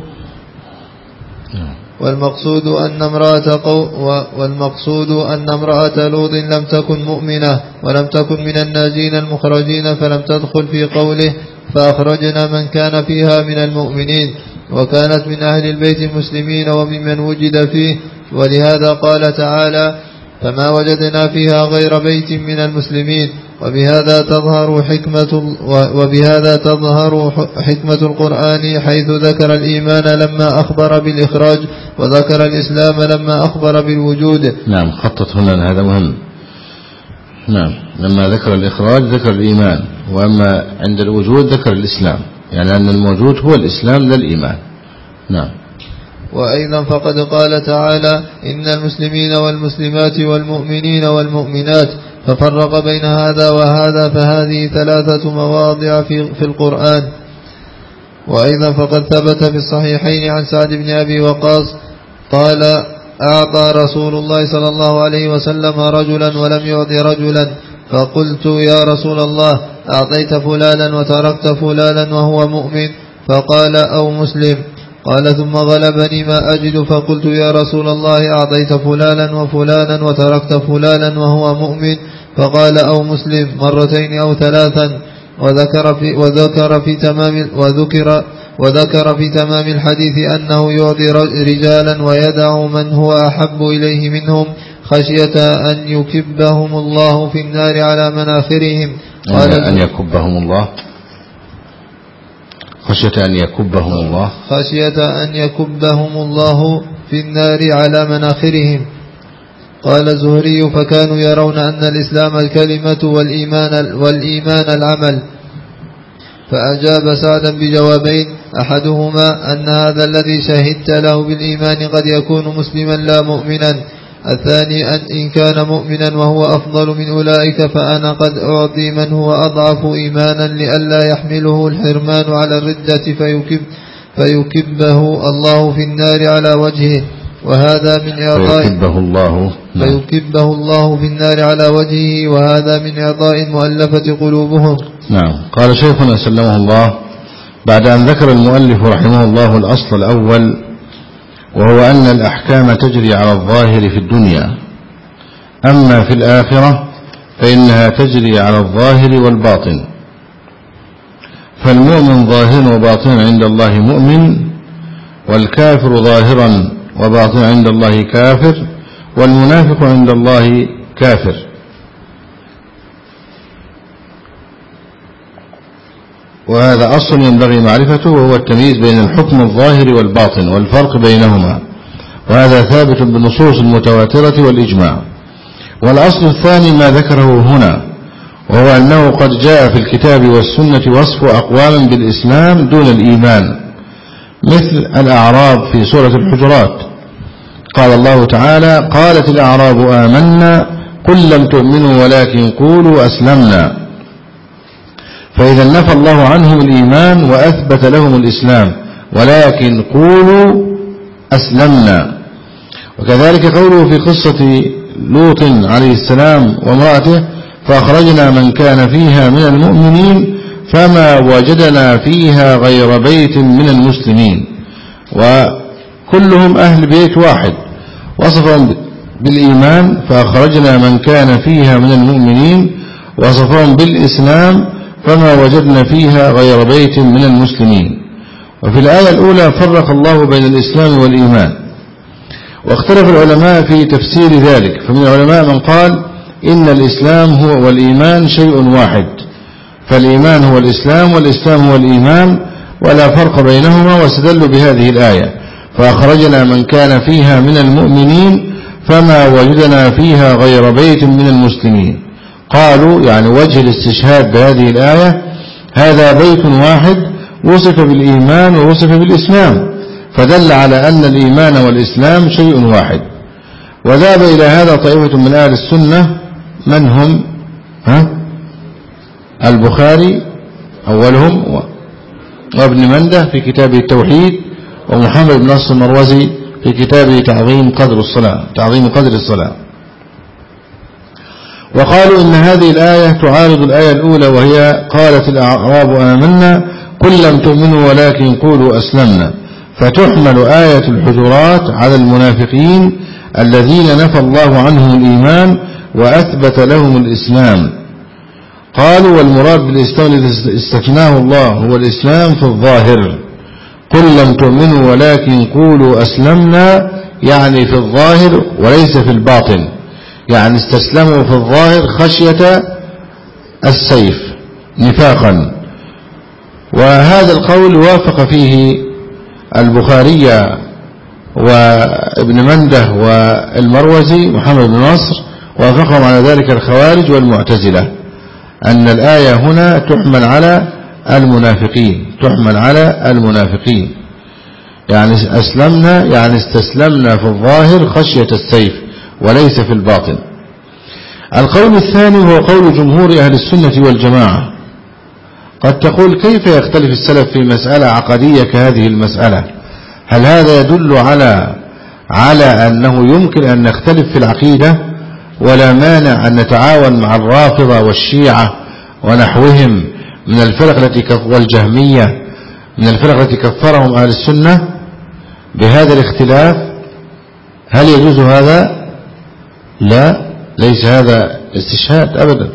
Speaker 1: والمقصود أن امرأة قو والمقصود أن امرأة لوط لم تكن مؤمنة ولم تكن من الناجين المخرجين، فلم تدخل في قوله فأخرجنا من كان فيها من المؤمنين، وكانت من أهل البيت المسلمين وممن وجد فيه. ولهذا قال تعالى: فما وجدنا فيها غير بيت من المسلمين. وبهذا تظهر حكمة وبهذا تظهر حكمة القرآن، حيث ذكر الإيمان لما أخبر بالإخراج وذكر الإسلام لما أخبر بالوجود.
Speaker 2: نعم، خطط هنا، هذا مهم. نعم، لما ذكر الإخراج ذكر الإيمان، وأما عند الوجود ذكر الإسلام، يعني أن الموجود هو الإسلام لا الإيمان. نعم.
Speaker 1: وأيضا فقد قال تعالى: إن المسلمين والمسلمات والمؤمنين والمؤمنات، ففرق بين هذا وهذا، فهذه ثلاثة مواضع في, في القرآن. وأيضا فقد ثبت في الصحيحين عن سعد بن أبي وقاص قال: أعطى رسول الله صلى الله عليه وسلم رجلا ولم يعط رجلا، فقلت: يا رسول الله، أعطيت فلانا وتركت فلانا وهو مؤمن؟ فقال: أو مسلم. قال: ثم غلبني ما أجد، فقلت: يا رسول الله، أعطيت فلانا وفلانا وتركت فلانا وهو مؤمن؟ فقال: أو مسلم، مرتين أو ثلاثا. وذكر في وذكر في تمام وذكر وذكر في تمام الحديث أنه يعطي رجالا ويدع من هو أحب إليه منهم، خشية أن يكبهم الله في النار على مناخرهم.
Speaker 2: قال: أن يكبهم الله خشية أن يكبهم الله
Speaker 1: خشية أن يكبهم الله في النار على مناخرهم. قال الزهري: فكانوا يرون أن الإسلام الكلمة والإيمان, والإيمان العمل. فأجاب سعدا بجوابين: أحدهما أن هذا الذي شهدت له بالإيمان قد يكون مسلما لا مؤمنا، الثاني أن إن كان مؤمنا وهو أفضل من أولئك فأنا قد أعطي من هو أضعف إيمانا لئلا يحمله الحرمان على الردة فيكب فيكبه الله في النار على وجهه، وهذا من إعطاء
Speaker 2: فيكبه الله
Speaker 1: فيكبه الله في النار على وجهه وهذا من إعطاء المؤلفة قلوبهم.
Speaker 2: نعم. قال شيخنا سلمه الله بعد أن ذكر المؤلف رحمه الله الأصل الأول، وهو أن الأحكام تجري على الظاهر في الدنيا، أما في الآخرة فإنها تجري على الظاهر والباطن، فالمؤمن ظاهرا وباطنا عند الله مؤمن، والكافر ظاهرا وباطنا عند الله كافر، والمنافق عند الله كافر. وهذا أصل ينبغي معرفته، وهو التمييز بين الحكم الظاهر والباطن والفرق بينهما، وهذا ثابت بالنصوص المتواترة والإجماع. والأصل الثاني ما ذكره هنا، وهو أنه قد جاء في الكتاب والسنة وصف أقوام بالإسلام دون الإيمان، مثل الأعراب في سورة الحجرات. قال الله تعالى: قالت الأعراب آمنا قل لم تؤمنوا ولكن قولوا أسلمنا. فإذا نفى الله عنهم الإيمان وأثبت لهم الإسلام، ولكن قولوا أسلمنا. وكذلك قوله في قصة لوط عليه السلام وامرأته: فأخرجنا من كان فيها من المؤمنين فما وجدنا فيها غير بيت من المسلمين. وكلهم أهل بيت واحد، وصفهم بالإيمان فأخرجنا من كان فيها من المؤمنين، وصفهم بالإسلام فما وجدنا فيها غير بيت من المسلمين. وفي الآية الأولى فرق الله بين الإسلام والإيمان، واختلف العلماء في تفسير ذلك. فمن العلماء من قال إن الإسلام هو والإيمان شيء واحد، فالإيمان هو الإسلام والإسلام هو الإيمان ولا فرق بينهما، واستدلوا بهذه الآية: فأخرجنا من كان فيها من المؤمنين فما وجدنا فيها غير بيت من المسلمين. قالوا يعني وجه الاستشهاد بهذه الآية: هذا بيت واحد وصف بالإيمان ووصف بالإسلام، فدل على أن الإيمان والإسلام شيء واحد. وذهب إلى هذا طائفة من أهل السنة، من هم؟ ها؟ البخاري أولهم، وابن منده في كتابه التوحيد، ومحمد بن نصر المروزي في كتابه تعظيم قدر الصلاة تعظيم قدر الصلاة. وقالوا إن هذه الآية تعارض الآية الأولى، وهي: قالت الأعراب آمنا قل لم تؤمنوا ولكن قولوا أسلمنا، فتحمل آية الحجرات على المنافقين الذين نفى الله عنهم الإيمان وأثبت لهم الإسلام. قالوا: والمراد بالإسلام الذي استثناه الله هو الإسلام في الظاهر، قل لم تؤمنوا ولكن قولوا أسلمنا، يعني في الظاهر وليس في الباطن، يعني استسلموا في الظاهر خشية السيف نفاقا. وهذا القول وافق فيه البخاري وابن منده والمروزي محمد بن نصر، وافقهم على ذلك الخوارج والمعتزلة، أن الآية هنا تحمل على المنافقين تحمل على المنافقين يعني أسلمنا يعني استسلمنا في الظاهر خشية السيف وليس في الباطن. القول الثاني هو قول جمهور أهل السنة والجماعة. قد تقول: كيف يختلف السلف في مسألة عقدية كهذه المسألة؟ هل هذا يدل على على أنه يمكن أن نختلف في العقيدة، ولا مانع أن نتعاون مع الرافضة والشيعة ونحوهم من الفرق التي والجهمية من الفرق التي كفرهم أهل السنة بهذا الاختلاف؟ هل يجوز هذا؟ لا، ليس هذا استشهاد أبدا.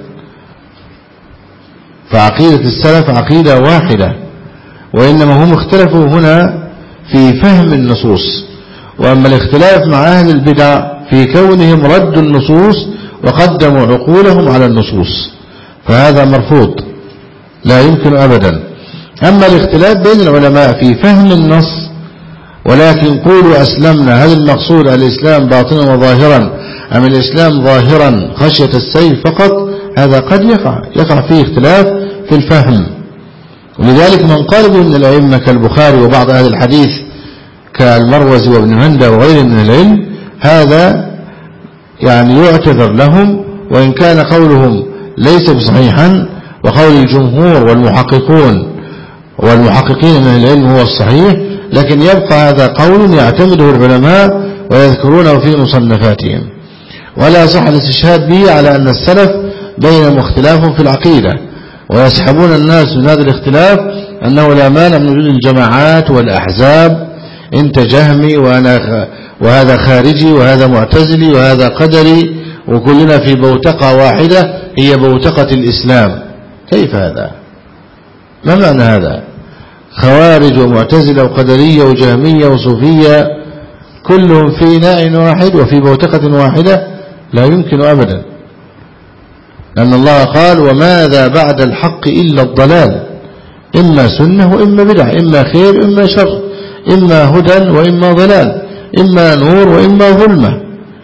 Speaker 2: فعقيدة السلف عقيدة واحدة، وإنما هم اختلفوا هنا في فهم النصوص. وأما الاختلاف مع أهل البدع في كونهم ردوا النصوص وقدموا عقولهم على النصوص، فهذا مرفوض لا يمكن أبدا. أما الاختلاف بين العلماء في فهم النص: ولكن قولوا أسلمنا، هل المقصود الإسلام باطنا وظاهرا أم الإسلام ظاهرا خشية السيف فقط؟ هذا قد يقع يقع فيه اختلاف في الفهم. ولذلك من قال من الأئمة كالبخاري وبعض أهل الحديث كالمروزي وابن منده وغيرهم من العلم، هذا يعني يعتذر لهم، وإن كان قولهم ليس بصحيحا، وقول الجمهور والمحققون والمحققين من العلم هو الصحيح، لكن يبقى هذا قول يعتمده العلماء ويذكرونه في مصنفاتهم، ولا صح الاستشهاد به على أن السلف بينهم اختلاف في العقيدة، ويسحبون الناس من هذا الاختلاف أنه لا مانع من وجود الجماعات والأحزاب، انت جهمي وأنا وهذا خارجي وهذا معتزلي وهذا قدري، وكلنا في بوتقة واحدة هي بوتقة الإسلام. كيف هذا؟ ما معنى هذا؟ خوارج ومعتزلة وقدرية وجهمية وصوفية كلهم في إناء واحد وفي بوتقة واحدة؟ لا يمكن أبدا، لأن الله قال: وماذا بعد الحق إلا الضلال. إما سنة وإما بدعة، إما خير وإما شر، إما هدى وإما ضلال، إما نور وإما ظلمة.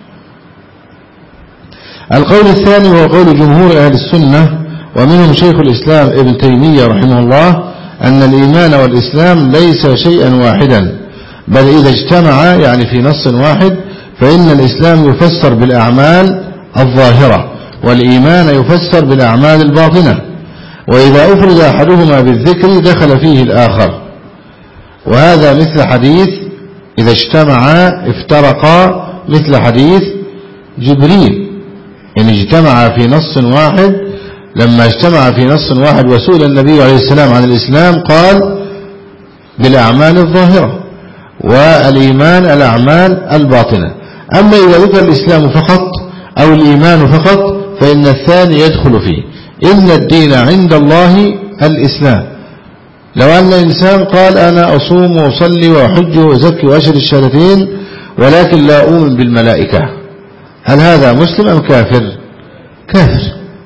Speaker 2: القول الثاني هو قول جمهور أهل السنة ومنهم شيخ الإسلام ابن تيمية رحمه الله أن الإيمان والإسلام ليس شيئا واحدا، بل إذا اجتمع يعني في نص واحد فإن الإسلام يفسر بالأعمال الظاهرة والإيمان يفسر بالأعمال الباطنة، وإذا أفرد أحدهما بالذكر دخل فيه الآخر. وهذا مثل حديث إذا اجتمعا افترقا، مثل حديث جبريل، إن اجتمع في نص واحد. لما اجتمع في نص واحد وسئل النبي عليه السلام عن الإسلام قال بالأعمال الظاهرة، والإيمان الأعمال الباطنة. أما إذا ذكر الإسلام فقط أو الإيمان فقط فإن الثاني يدخل فيه. إن الدين عند الله الإسلام. لو أن إنسان قال أنا أصوم وأصلي وأحج وأزكي وأشهد الشهادتين ولكن لا أؤمن بالملائكة، هل هذا مسلم أم كافر؟ كافر.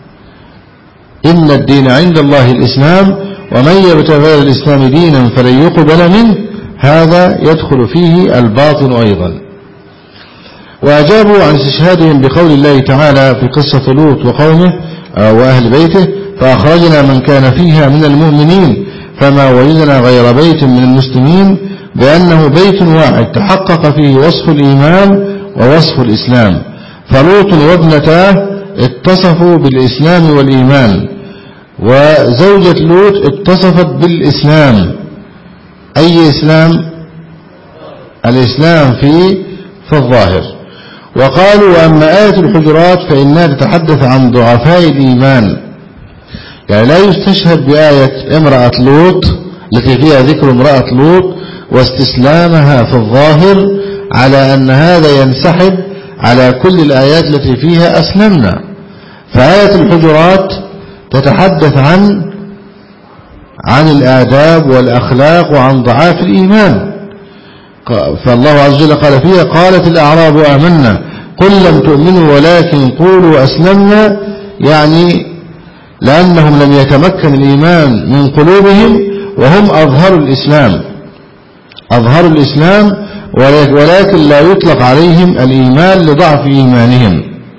Speaker 2: إن الدين عند الله الإسلام ومن يبتغي غير الإسلام دينا فلن يقبل منه، هذا يدخل فيه الباطن أيضا. وأجابوا عن استشهادهم بقول الله تعالى في قصة لوط وقومه وأهل بيته فأخرجنا من كان فيها من المؤمنين فما وجدنا غير بيت من المسلمين، بأنه بيت واحد تحقق فيه وصف الإيمان ووصف الإسلام. فلوط وابنتاه اتصفوا بالإسلام والإيمان، وزوجة لوط اتصفت بالإسلام. أي إسلام؟ الإسلام في في الظاهر. وقالوا أما آية الحجرات فإنها تتحدث عن ضعفاء الإيمان، يعني لا يستشهد بآية امرأة لوط التي فيها ذكر امرأة لوط واستسلامها في الظاهر على أن هذا ينسحب على كل الآيات التي فيها أسلمنا. فآية الحجرات تتحدث عن عن الآداب والأخلاق وعن ضعاف الإيمان. فالله عز وجل قال فيها قالت الأعراب آمنا قل لم تؤمنوا ولكن قولوا أسلمنا، يعني لأنهم لم يتمكن الإيمان من قلوبهم وهم أظهروا الإسلام أظهروا الإسلام ولكن لا يطلق عليهم الإيمان لضعف إيمانهم.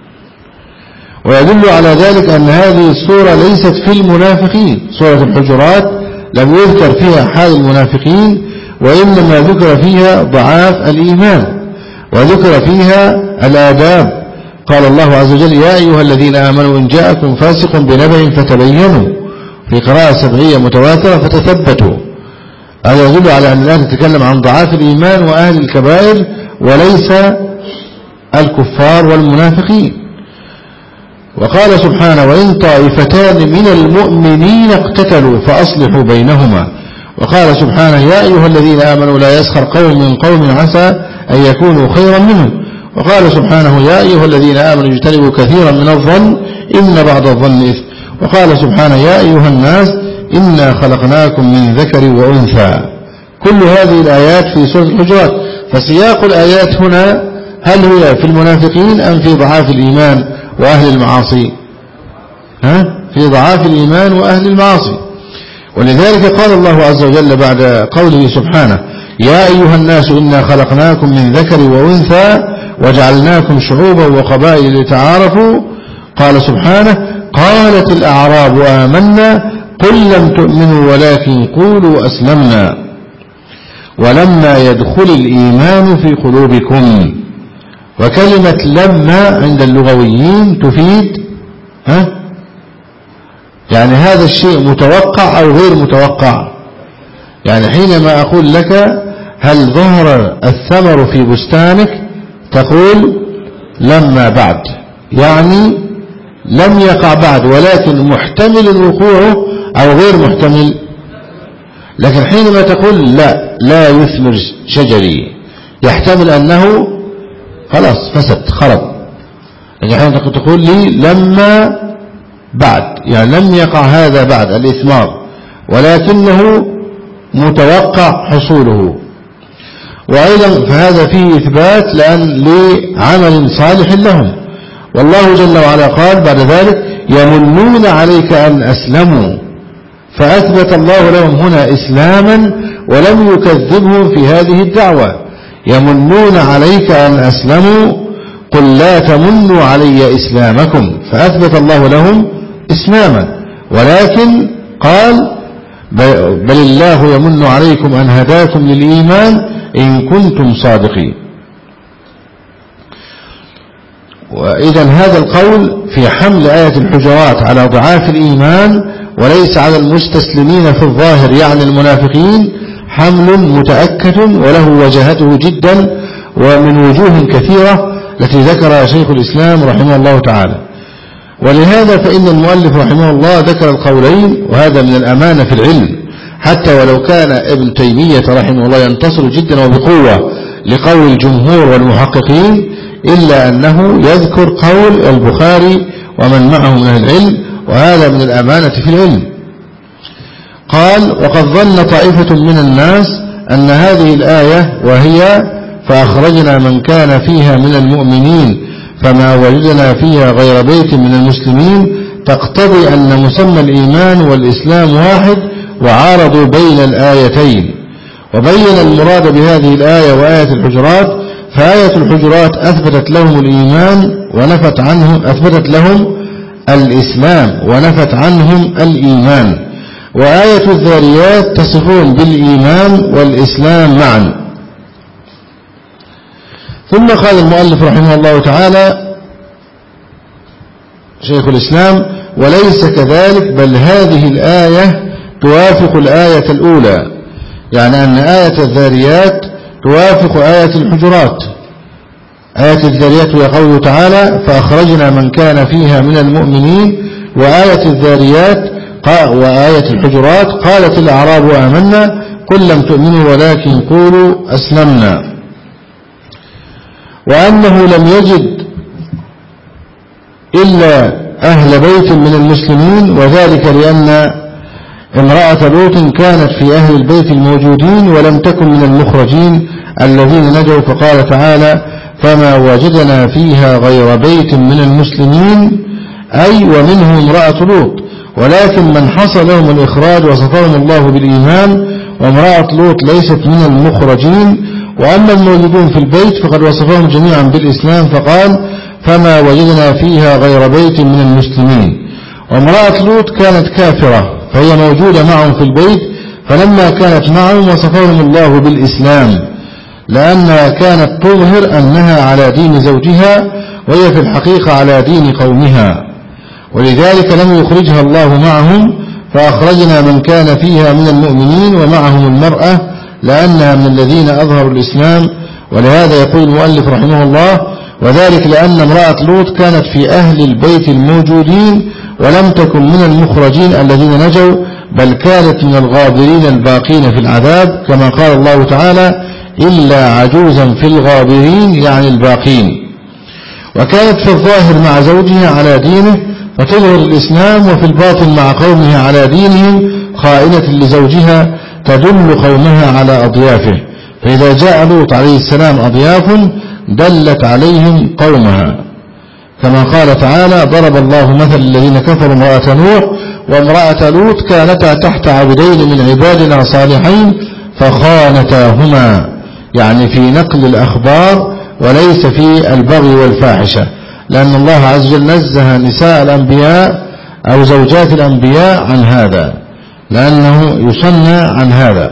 Speaker 2: ويدل على ذلك أن هذه السورة ليست في المنافقين. سورة الحجرات لم يذكر فيها حال المنافقين، وإنما ذكر فيها ضعاف الإيمان وذكر فيها الآداب. قال الله عز وجل يا أيها الذين آمنوا إن جاءكم فاسق بنبأ فتبينوا، في قراءة سبعية متواترة فتثبتوا. هذا يدل على أن الآية تتكلم عن ضعاف الإيمان وأهل الكبائر وليس الكفار والمنافقين. وقال سبحانه وإن طائفتان من المؤمنين اقتتلوا فأصلحوا بينهما. وقال سبحانه يا أيها الذين آمنوا لا يسخر قوم من قوم عسى أن يكونوا خيرا منهم. وقال سبحانه يا أيها الذين آمنوا اجتنبوا كثيرا من الظن إن بعض الظن إثم. وقال سبحانه يا أيها الناس إنا خلقناكم من ذكر وأنثى. كل هذه الآيات في سورة الحجرات. فسياق الآيات هنا هل هي في المنافقين أم في ضعاف الإيمان وأهل المعاصي؟ ها؟ في ضعاف الإيمان وأهل المعاصي. ولذلك قال الله عز وجل بعد قوله سبحانه يا أيها الناس إنا خلقناكم من ذكر وأنثى وجعلناكم شعوبا وقبائل لتعارفوا. قال سبحانه قالت الأعراب آمنا قل لم تؤمنوا ولكن قولوا أسلمنا ولما يدخل الإيمان في قلوبكم. وكلمة لما عند اللغويين تفيد ها يعني هذا الشيء متوقع أو غير متوقع. يعني حينما أقول لك هل ظهر الثمر في بستانك تقول لما بعد، يعني لم يقع بعد ولكن محتمل وقوعه أو غير محتمل. لكن حينما تقول لا لا يثمر شجري يحتمل أنه خلاص فسد خرب. لكن حينما تقول لي لما بعد يعني لم يقع هذا بعد الإثمار ولكنه متوقع حصوله. وأيضا فهذا فيه إثبات لأن لعمل صالح لهم. والله جل وعلا قال بعد ذلك يمنون عليك أن أسلموا فأثبت الله لهم هنا إسلاما ولم يكذبهم في هذه الدعوة. يمنون عليك أن أسلموا قل لا تمنوا علي إسلامكم، فأثبت الله لهم إسلاما، ولكن قال بل الله يمن عليكم أن هداكم للإيمان إن كنتم صادقين. وإذا هذا القول في حمل آية الحجرات على ضعاف الإيمان وليس على المستسلمين في الظاهر يعني المنافقين حمل متأكد وله وجهته جدا ومن وجوه كثيرة التي ذكرها شيخ الإسلام رحمه الله تعالى. ولهذا فإن المؤلف رحمه الله ذكر القولين، وهذا من الأمانة في العلم، حتى ولو كان ابن تيمية رحمه الله ينتصر جدا وبقوة لقول الجمهور والمحققين، إلا أنه يذكر قول البخاري ومن معه من العلم، وهذا من الأمانة في العلم. قال وقد ظن طائفة من الناس أن هذه الآية وهي فأخرجنا من كان فيها من المؤمنين فما وجدنا فيها غير بيت من المسلمين تقتضي أن مسمى الإيمان والإسلام واحد، وعارضوا بين الآيتين. وبين المراد بهذه الآية وآية الحجرات، فآية الحجرات أثبتت لهم الإيمان ونفت عنهم أثبتت لهم الإسلام ونفت عنهم الإيمان، وآية الذاريات تصفون بالإيمان والإسلام معا. ثم قال المؤلف رحمه الله تعالى شيخ الإسلام وليس كذلك، بل هذه الآية توافق الآية الأولى، يعني أن آية الذاريات توافق آية الحجرات. آية الذاريات هي قوله تعالى فأخرجنا من كان فيها من المؤمنين، وآية الذاريات وآية الحجرات قالت الأعراب آمنا قل لم تؤمنوا ولكن قولوا أسلمنا. وأنه لم يجد إلا أهل بيت من المسلمين، وذلك لأن امرأة لوط كانت في أهل البيت الموجودين ولم تكن من المخرجين الذين نجوا، فقال تعالى فما وجدنا فيها غير بيت من المسلمين، أي ومنه امرأة لوط، ولكن من حصل لهم الإخراج وصفهم الله بالإيمان، وامرأة لوط ليست من المخرجين. وأما الموجودون في البيت فقد وصفهم جميعا بالإسلام، فقال فما وجدنا فيها غير بيت من المسلمين. وامرأة لوط كانت كافرة فهي موجودة معهم في البيت، فلما كانت معهم وصفهم الله بالإسلام، لأنها كانت تظهر أنها على دين زوجها وهي في الحقيقة على دين قومها، ولذلك لم يخرجها الله معهم، فأخرجنا من كان فيها من المؤمنين ومعهم المرأة لأنها من الذين أظهروا الإسلام. ولهذا يقول المؤلف رحمه الله وذلك لأن امرأة لوط كانت في أهل البيت الموجودين ولم تكن من المخرجين الذين نجوا، بل كانت من الغابرين الباقين في العذاب، كما قال الله تعالى إلا عجوزا في الغابرين يعني الباقين. وكانت في الظاهر مع زوجها على دينه فتظهر الإسلام، وفي الباطن مع قومها على دينهم خائنة لزوجها تدل قومها على أضيافه، فإذا جاء لوط عليه السلام أضياف دلت عليهم قومها، كما قال تعالى ضرب الله مثل الذين كفروا امرأة نوح وامرأة لوط كانتا تحت عبدين من عبادنا صالحين فخانتاهما، يعني في نقل الأخبار وليس في البغي والفاحشة، لأن الله عز وجل نزه نساء الأنبياء أو زوجات الأنبياء عن هذا، لأنه يصنع عن هذا.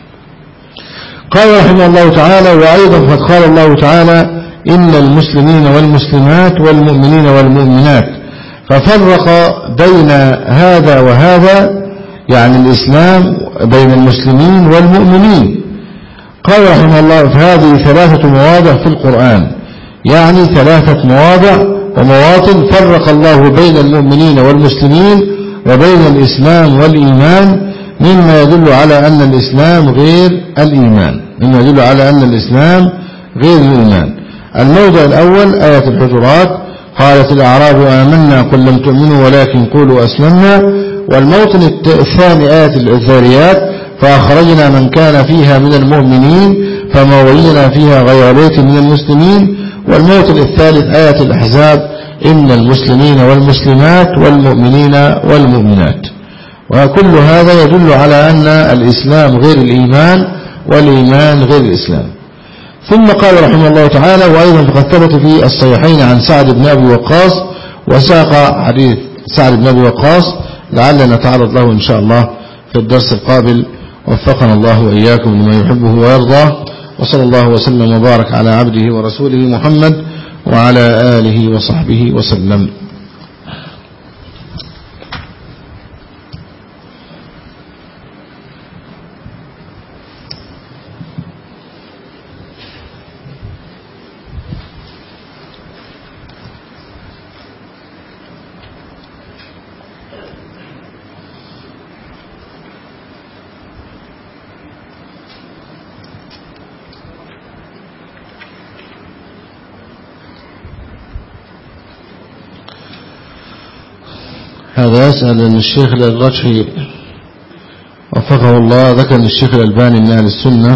Speaker 2: قال رحمه الله تعالى وأيضا قد قال الله تعالى إن المسلمين والمسلمات والمؤمنين والمؤمنات، ففرق بين هذا وهذا، يعني الإسلام بين المسلمين والمؤمنين. قال رحمه الله فهذه ثلاثة مواضع في القرآن، يعني ثلاثة مواضع ومواطن فرق الله بين المؤمنين والمسلمين وبين الإسلام والإيمان، مما يدل على أن الإسلام غير الإيمان مما يدل على أن الإسلام غير الإيمان. الموضع الأول آية الحجرات قالت الأعراب آمنا قل لم تؤمنوا ولكن قولوا أسلمنا. والموطن الثاني آية الذاريات فأخرجنا من كان فيها من المؤمنين فما وجدنا فيها غير بيت من المسلمين. والموطن الثالث آية الأحزاب إن المسلمين والمسلمات والمؤمنين والمؤمنات. وكل هذا يدل على أن الإسلام غير الإيمان والإيمان غير الإسلام. ثم قال رحمه الله تعالى: وأيضا فقد ثبت في الصحيحين عن سعد بن أبي وقاص، وساق حديث سعد بن أبي وقاص لعلنا نتعرض له إن شاء الله في الدرس القابل. وفقنا الله وإياكم لما يحبه ويرضاه، وصلى الله وسلم وبارك على عبده ورسوله محمد وعلى آله وصحبه وسلم. هذا يسأل أن الشيخ الرجحي وفقه الله ذكر أن الشيخ الألباني من أهل السنة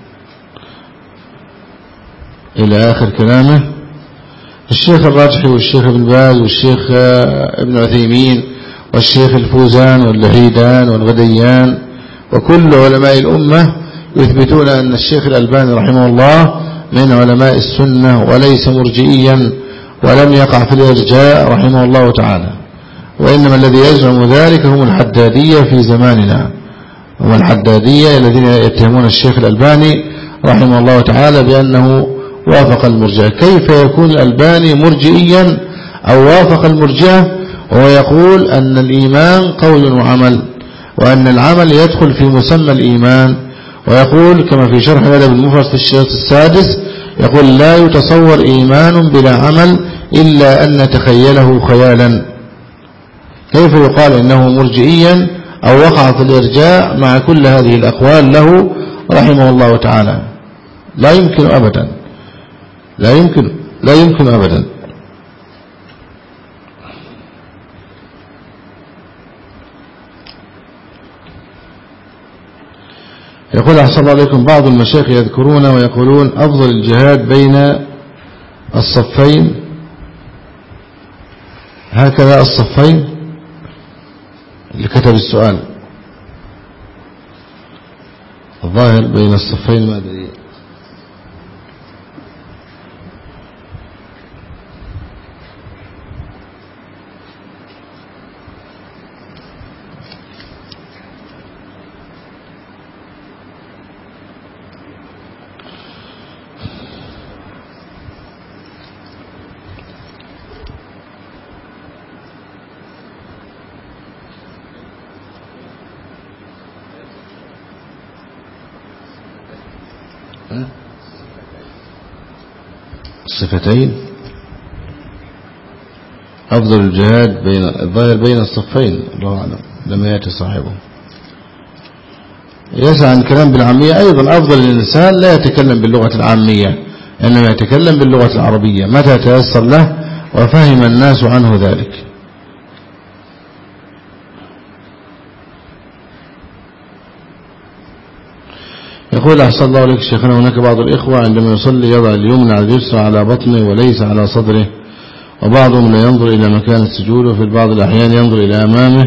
Speaker 2: إلى آخر كلامه. الشيخ الرجحي والشيخ ابن باز والشيخ ابن عثيمين والشيخ الفوزان واللهيدان والغديان وكل علماء الأمة يثبتون أن الشيخ الألباني رحمه الله من علماء السنة وليس مرجئيا ولم يقع في الإرجاء رحمه الله تعالى. وإنما الذي يزعم ذلك هم الحدادية في زماننا، هم الحدادية الذين يتهمون الشيخ الألباني رحمه الله تعالى بأنه وافق المرجئة. كيف يكون الألباني مرجئيا أو وافق المرجئة وهو يقول أن الإيمان قول وعمل، وأن العمل يدخل في مسمى الإيمان، ويقول كما في شرح الأدب المفرد في الشريط السادس يقول: لا يتصور إيمان بلا عمل إلا أن نتخيله خيالا. كيف يقال إنه مرجئيا أو وقع في الإرجاء مع كل هذه الأقوال له رحمه الله تعالى؟ لا يمكن أبدا، لا يمكن لا يمكن أبدا. يقول أحسن الله عليكم: بعض المشايخ يذكرون ويقولون أفضل الجهاد بين الصفين، هكذا الصفين اللي كتب السؤال الظاهر بين الصفين ما أدري. الصفتين أفضل الجهاد بين الظاهر بين الصفين، الله أعلم، لم يأتي صاحبه. يسعى عن الكلام بالعامية. أيضا أفضل الإنسان لا يتكلم باللغة العامية، إنما يتكلم باللغة العربية متى تيسر له وفهم الناس عنه ذلك. يقول أحسن الله عليك شيخنا: هناك بعض الإخوة عندما يصلي يضع اليمنى على اليسرى على بطنه وليس على صدره، وبعضهم لا ينظر إلى مكان السجود، وفي بعض الأحيان ينظر إلى أمامه،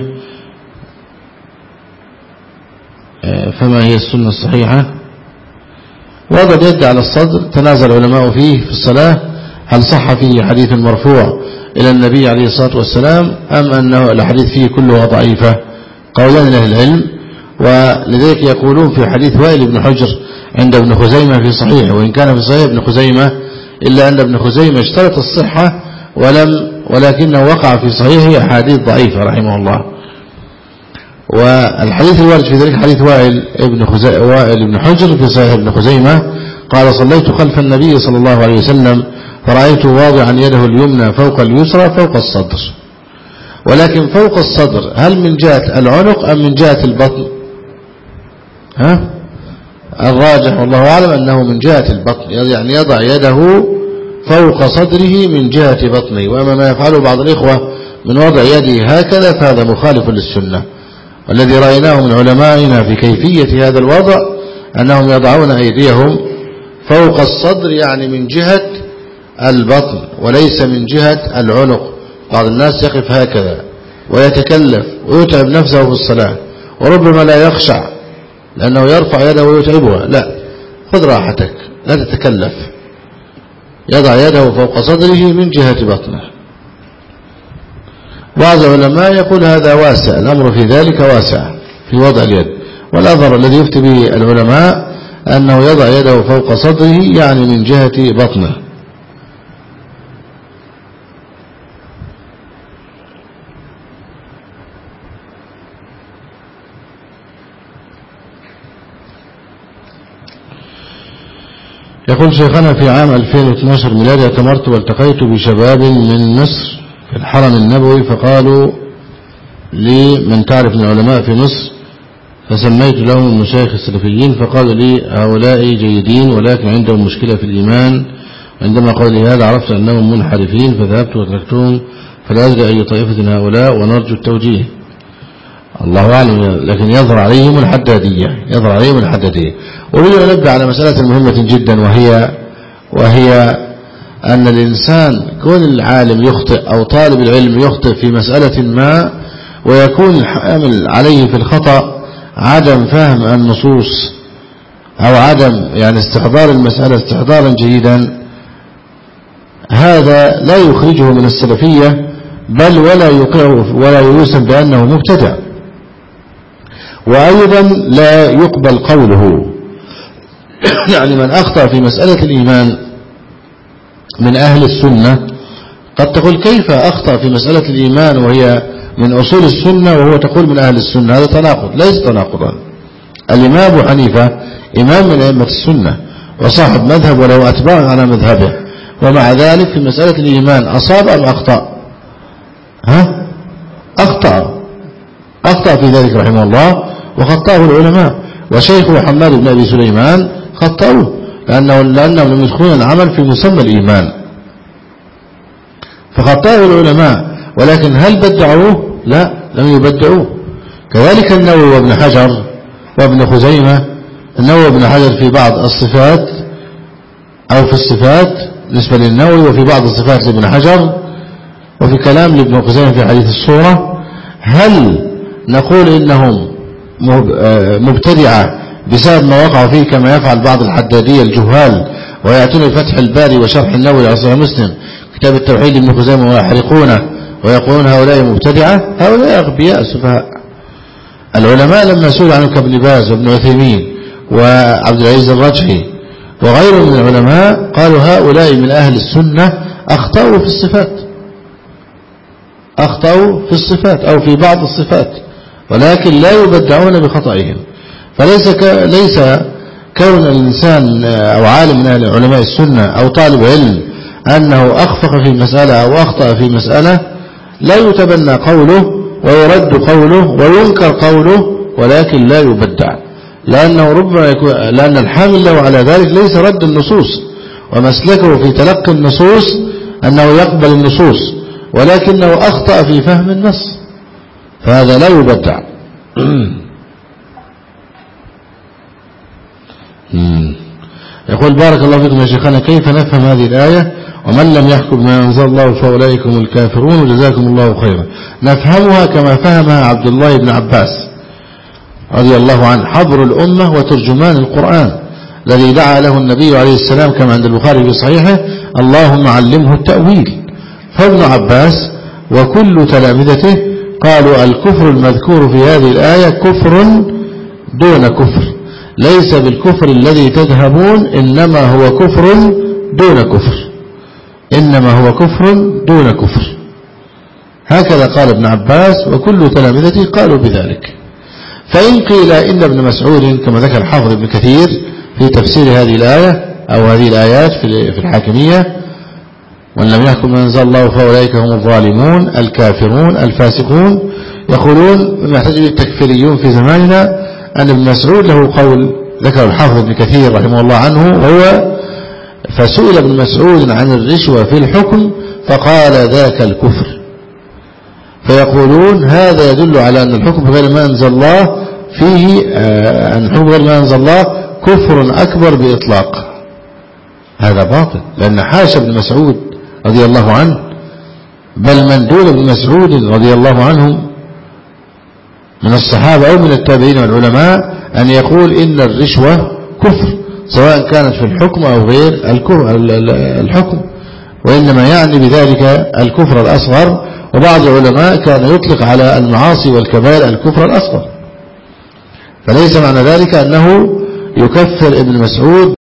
Speaker 2: فما هي السنة الصحيحة؟ وضع اليد على الصدر تنازل العلماء فيه في الصلاة، هل صح فيه حديث مرفوع إلى النبي عليه الصلاة والسلام أم أنه الحديث فيه كلها ضعيفة؟ قولان لأهل العلم. ولذلك يقولون في حديث وائل بن حجر عند ابن خزيمة في صحيح، وإن كان في صحيح ابن خزيمة إلا أن ابن خزيمة اشترط الصحة ولم ولكنه وقع في صحيحه أحاديث ضعيفة رحمه الله. والحديث الوارد في ذلك حديث وائل ابن خزي... وائل بن حجر في صحيح ابن خزيمة قال: صليت خلف النبي صلى الله عليه وسلم فرأيته واضعا يده اليمنى فوق اليسرى فوق الصدر. ولكن فوق الصدر هل من جهة العنق أم من جهة البطن؟ ها؟ الراجح والله أعلم أنه من جهة البطن، يعني يضع يده فوق صدره من جهة بطنه. وأما ما يفعله بعض الإخوة من وضع يده هكذا فهذا مخالف للسنة. والذي رأيناه من علمائنا في كيفية هذا الوضع أنهم يضعون أيديهم فوق الصدر، يعني من جهة البطن وليس من جهة العنق. بعض الناس يقف هكذا ويتكلف ويتعب نفسه في الصلاة، وربما لا يخشع لأنه يرفع يده ويتعبها، لا، خذ راحتك، لا تتكلف. يضع يده فوق صدره من جهة بطنه. بعض العلماء يقول هذا واسع، الأمر في ذلك واسع في وضع اليد، والأظهر الذي يفتي به العلماء أنه يضع يده فوق صدره يعني من جهة بطنه. يقول شيخنا في عام ألفين واثني عشر ميلادي اعتمرت والتقيت بشباب من مصر في الحرم النبوي، فقالوا لي من تعرف من العلماء في مصر؟ فسميت لهم المشايخ السلفيين، فقالوا لي هؤلاء جيدين ولكن عندهم مشكلة في الإيمان. عندما قالوا لي هذا عرفت أنهم منحرفين فذهبت وتركتهم، فلا أدري أي طائفة هؤلاء ونرجو التوجيه. الله أعلم، لكن يظهر عليهم الحدادية، يظهر عليهم الحدادية. أريد أن أنبه على مسألة مهمة جدا، وهي وهي أن الإنسان كون العالم يخطئ أو طالب العلم يخطئ في مسألة ما، ويكون الحامل عليه في الخطأ عدم فهم النصوص أو عدم يعني استحضار المسألة استحضارا جيدا، هذا لا يخرجه من السلفية، بل ولا يقره ولا يوسم بأنه مبتدع، وأيضا لا يقبل قوله. يعني من أخطأ في مسألة الإيمان من أهل السنة، قد تقول كيف أخطأ في مسألة الإيمان وهي من أصول السنة وهو تقول من أهل السنة؟ هذا تناقض، ليس تناقضا. الإمام أبو حنيفة إمام من أئمة السنة وصاحب مذهب وله أتباع على مذهبه، ومع ذلك في مسألة الإيمان أصاب أم أخطأ؟ ها؟ أخطأ أخطأ في ذلك رحمه الله، وخطأه العلماء. وشيخه حماد بن أبي سليمان خطأوه لأنه لأنهم لم يدخلون العمل في مسمى الإيمان، فخطأه العلماء. ولكن هل بدعوه؟ لا، لم يبدعوه. كذلك النووي وابن حجر وابن خزيمة. النووي وابن حجر في بعض الصفات أو في الصفات بالنسبة للنووي، وفي بعض الصفات لابن حجر، وفي كلام لابن خزيمة في حديث الصورة. هل نقول إنهم مبتدعة بسبب ما وقعوا فيه كما يفعل بعض الحدادية الجهال ويأتون بفتح الباري وشرح النووي على صحيح مسلم كتاب التوحيد لابن خزيمة ويحرقونه ويقولون هؤلاء مبتدعة؟ هؤلاء أغبياء سفهاء. العلماء لما سئل عنهم كابن باز وابن عثيمين وعبد العزيز الرجحي وغيرهم من العلماء قالوا هؤلاء من أهل السنة أخطأوا في الصفات، أخطأوا في الصفات أو في بعض الصفات، ولكن لا يبدعون بخطئهم. فليس ك... ليس كون الإنسان أو عالم من أهل علماء السنة أو طالب علم أنه أخفق في مسألة أو أخطأ في مسألة لا يتبنى قوله ويرد قوله وينكر قوله، ولكن لا يبدع، لأنه ربما يكون لأن الحامل له على ذلك ليس رد النصوص، ومسلكه في تلقي النصوص أنه يقبل النصوص، ولكنه أخطأ في فهم النص، فهذا لا يبدع. يقول بارك الله فيكم يا شيخنا، كيف نفهم هذه الآية ومن لم يحكم ما أنزل الله فأولئك هم الكافرون وجزاكم الله خيرا؟ نفهمها كما فهمها عبد الله بن عباس رضي الله عنه، حبر الأمة وترجمان القرآن، الذي دعا له النبي عليه السلام كما عند البخاري في صحيحه اللهم علمه التأويل. فابن عباس وكل تلامذته قالوا الكفر المذكور في هذه الآية كفر دون كفر، ليس بالكفر الذي تذهبون، إنما هو كفر دون كفر، إنما هو كفر دون كفر. هكذا قال ابن عباس وكل تلامذته قالوا بذلك. فإن قيل إن ابن مسعود كما ذكر الحافظ ابن كثير في تفسير هذه الآية أو هذه الآيات في الحاكمية وأن لم يحكم ما أنزل الله فأولئك هم الظالمون الكافرون الفاسقون، يقولون مما يحتج به التكفيريون في زماننا أن ابن مسعود له قول ذكر الحافظ ابن كثير رحمه الله عنه، وهو فسئل ابن مسعود عن الرشوة في الحكم فقال ذاك الكفر، فيقولون هذا يدل على أن الحكم غير ما أنزل الله فيه أن الحكم غير ما أنزل الله كفر أكبر بإطلاق. هذا باطل، لأن حاشا ابن مسعود رضي الله عنه بل من دون ابن مسعود رضي الله عنه من الصحابة أو من التابعين والعلماء أن يقول إن الرشوة كفر، سواء كانت في الحكم أو غير الحكم، وإنما يعني بذلك الكفر الأصغر. وبعض العلماء كان يطلق على المعاصي والكبائر الكفر الأصغر، فليس معنى ذلك أنه يكفر ابن مسعود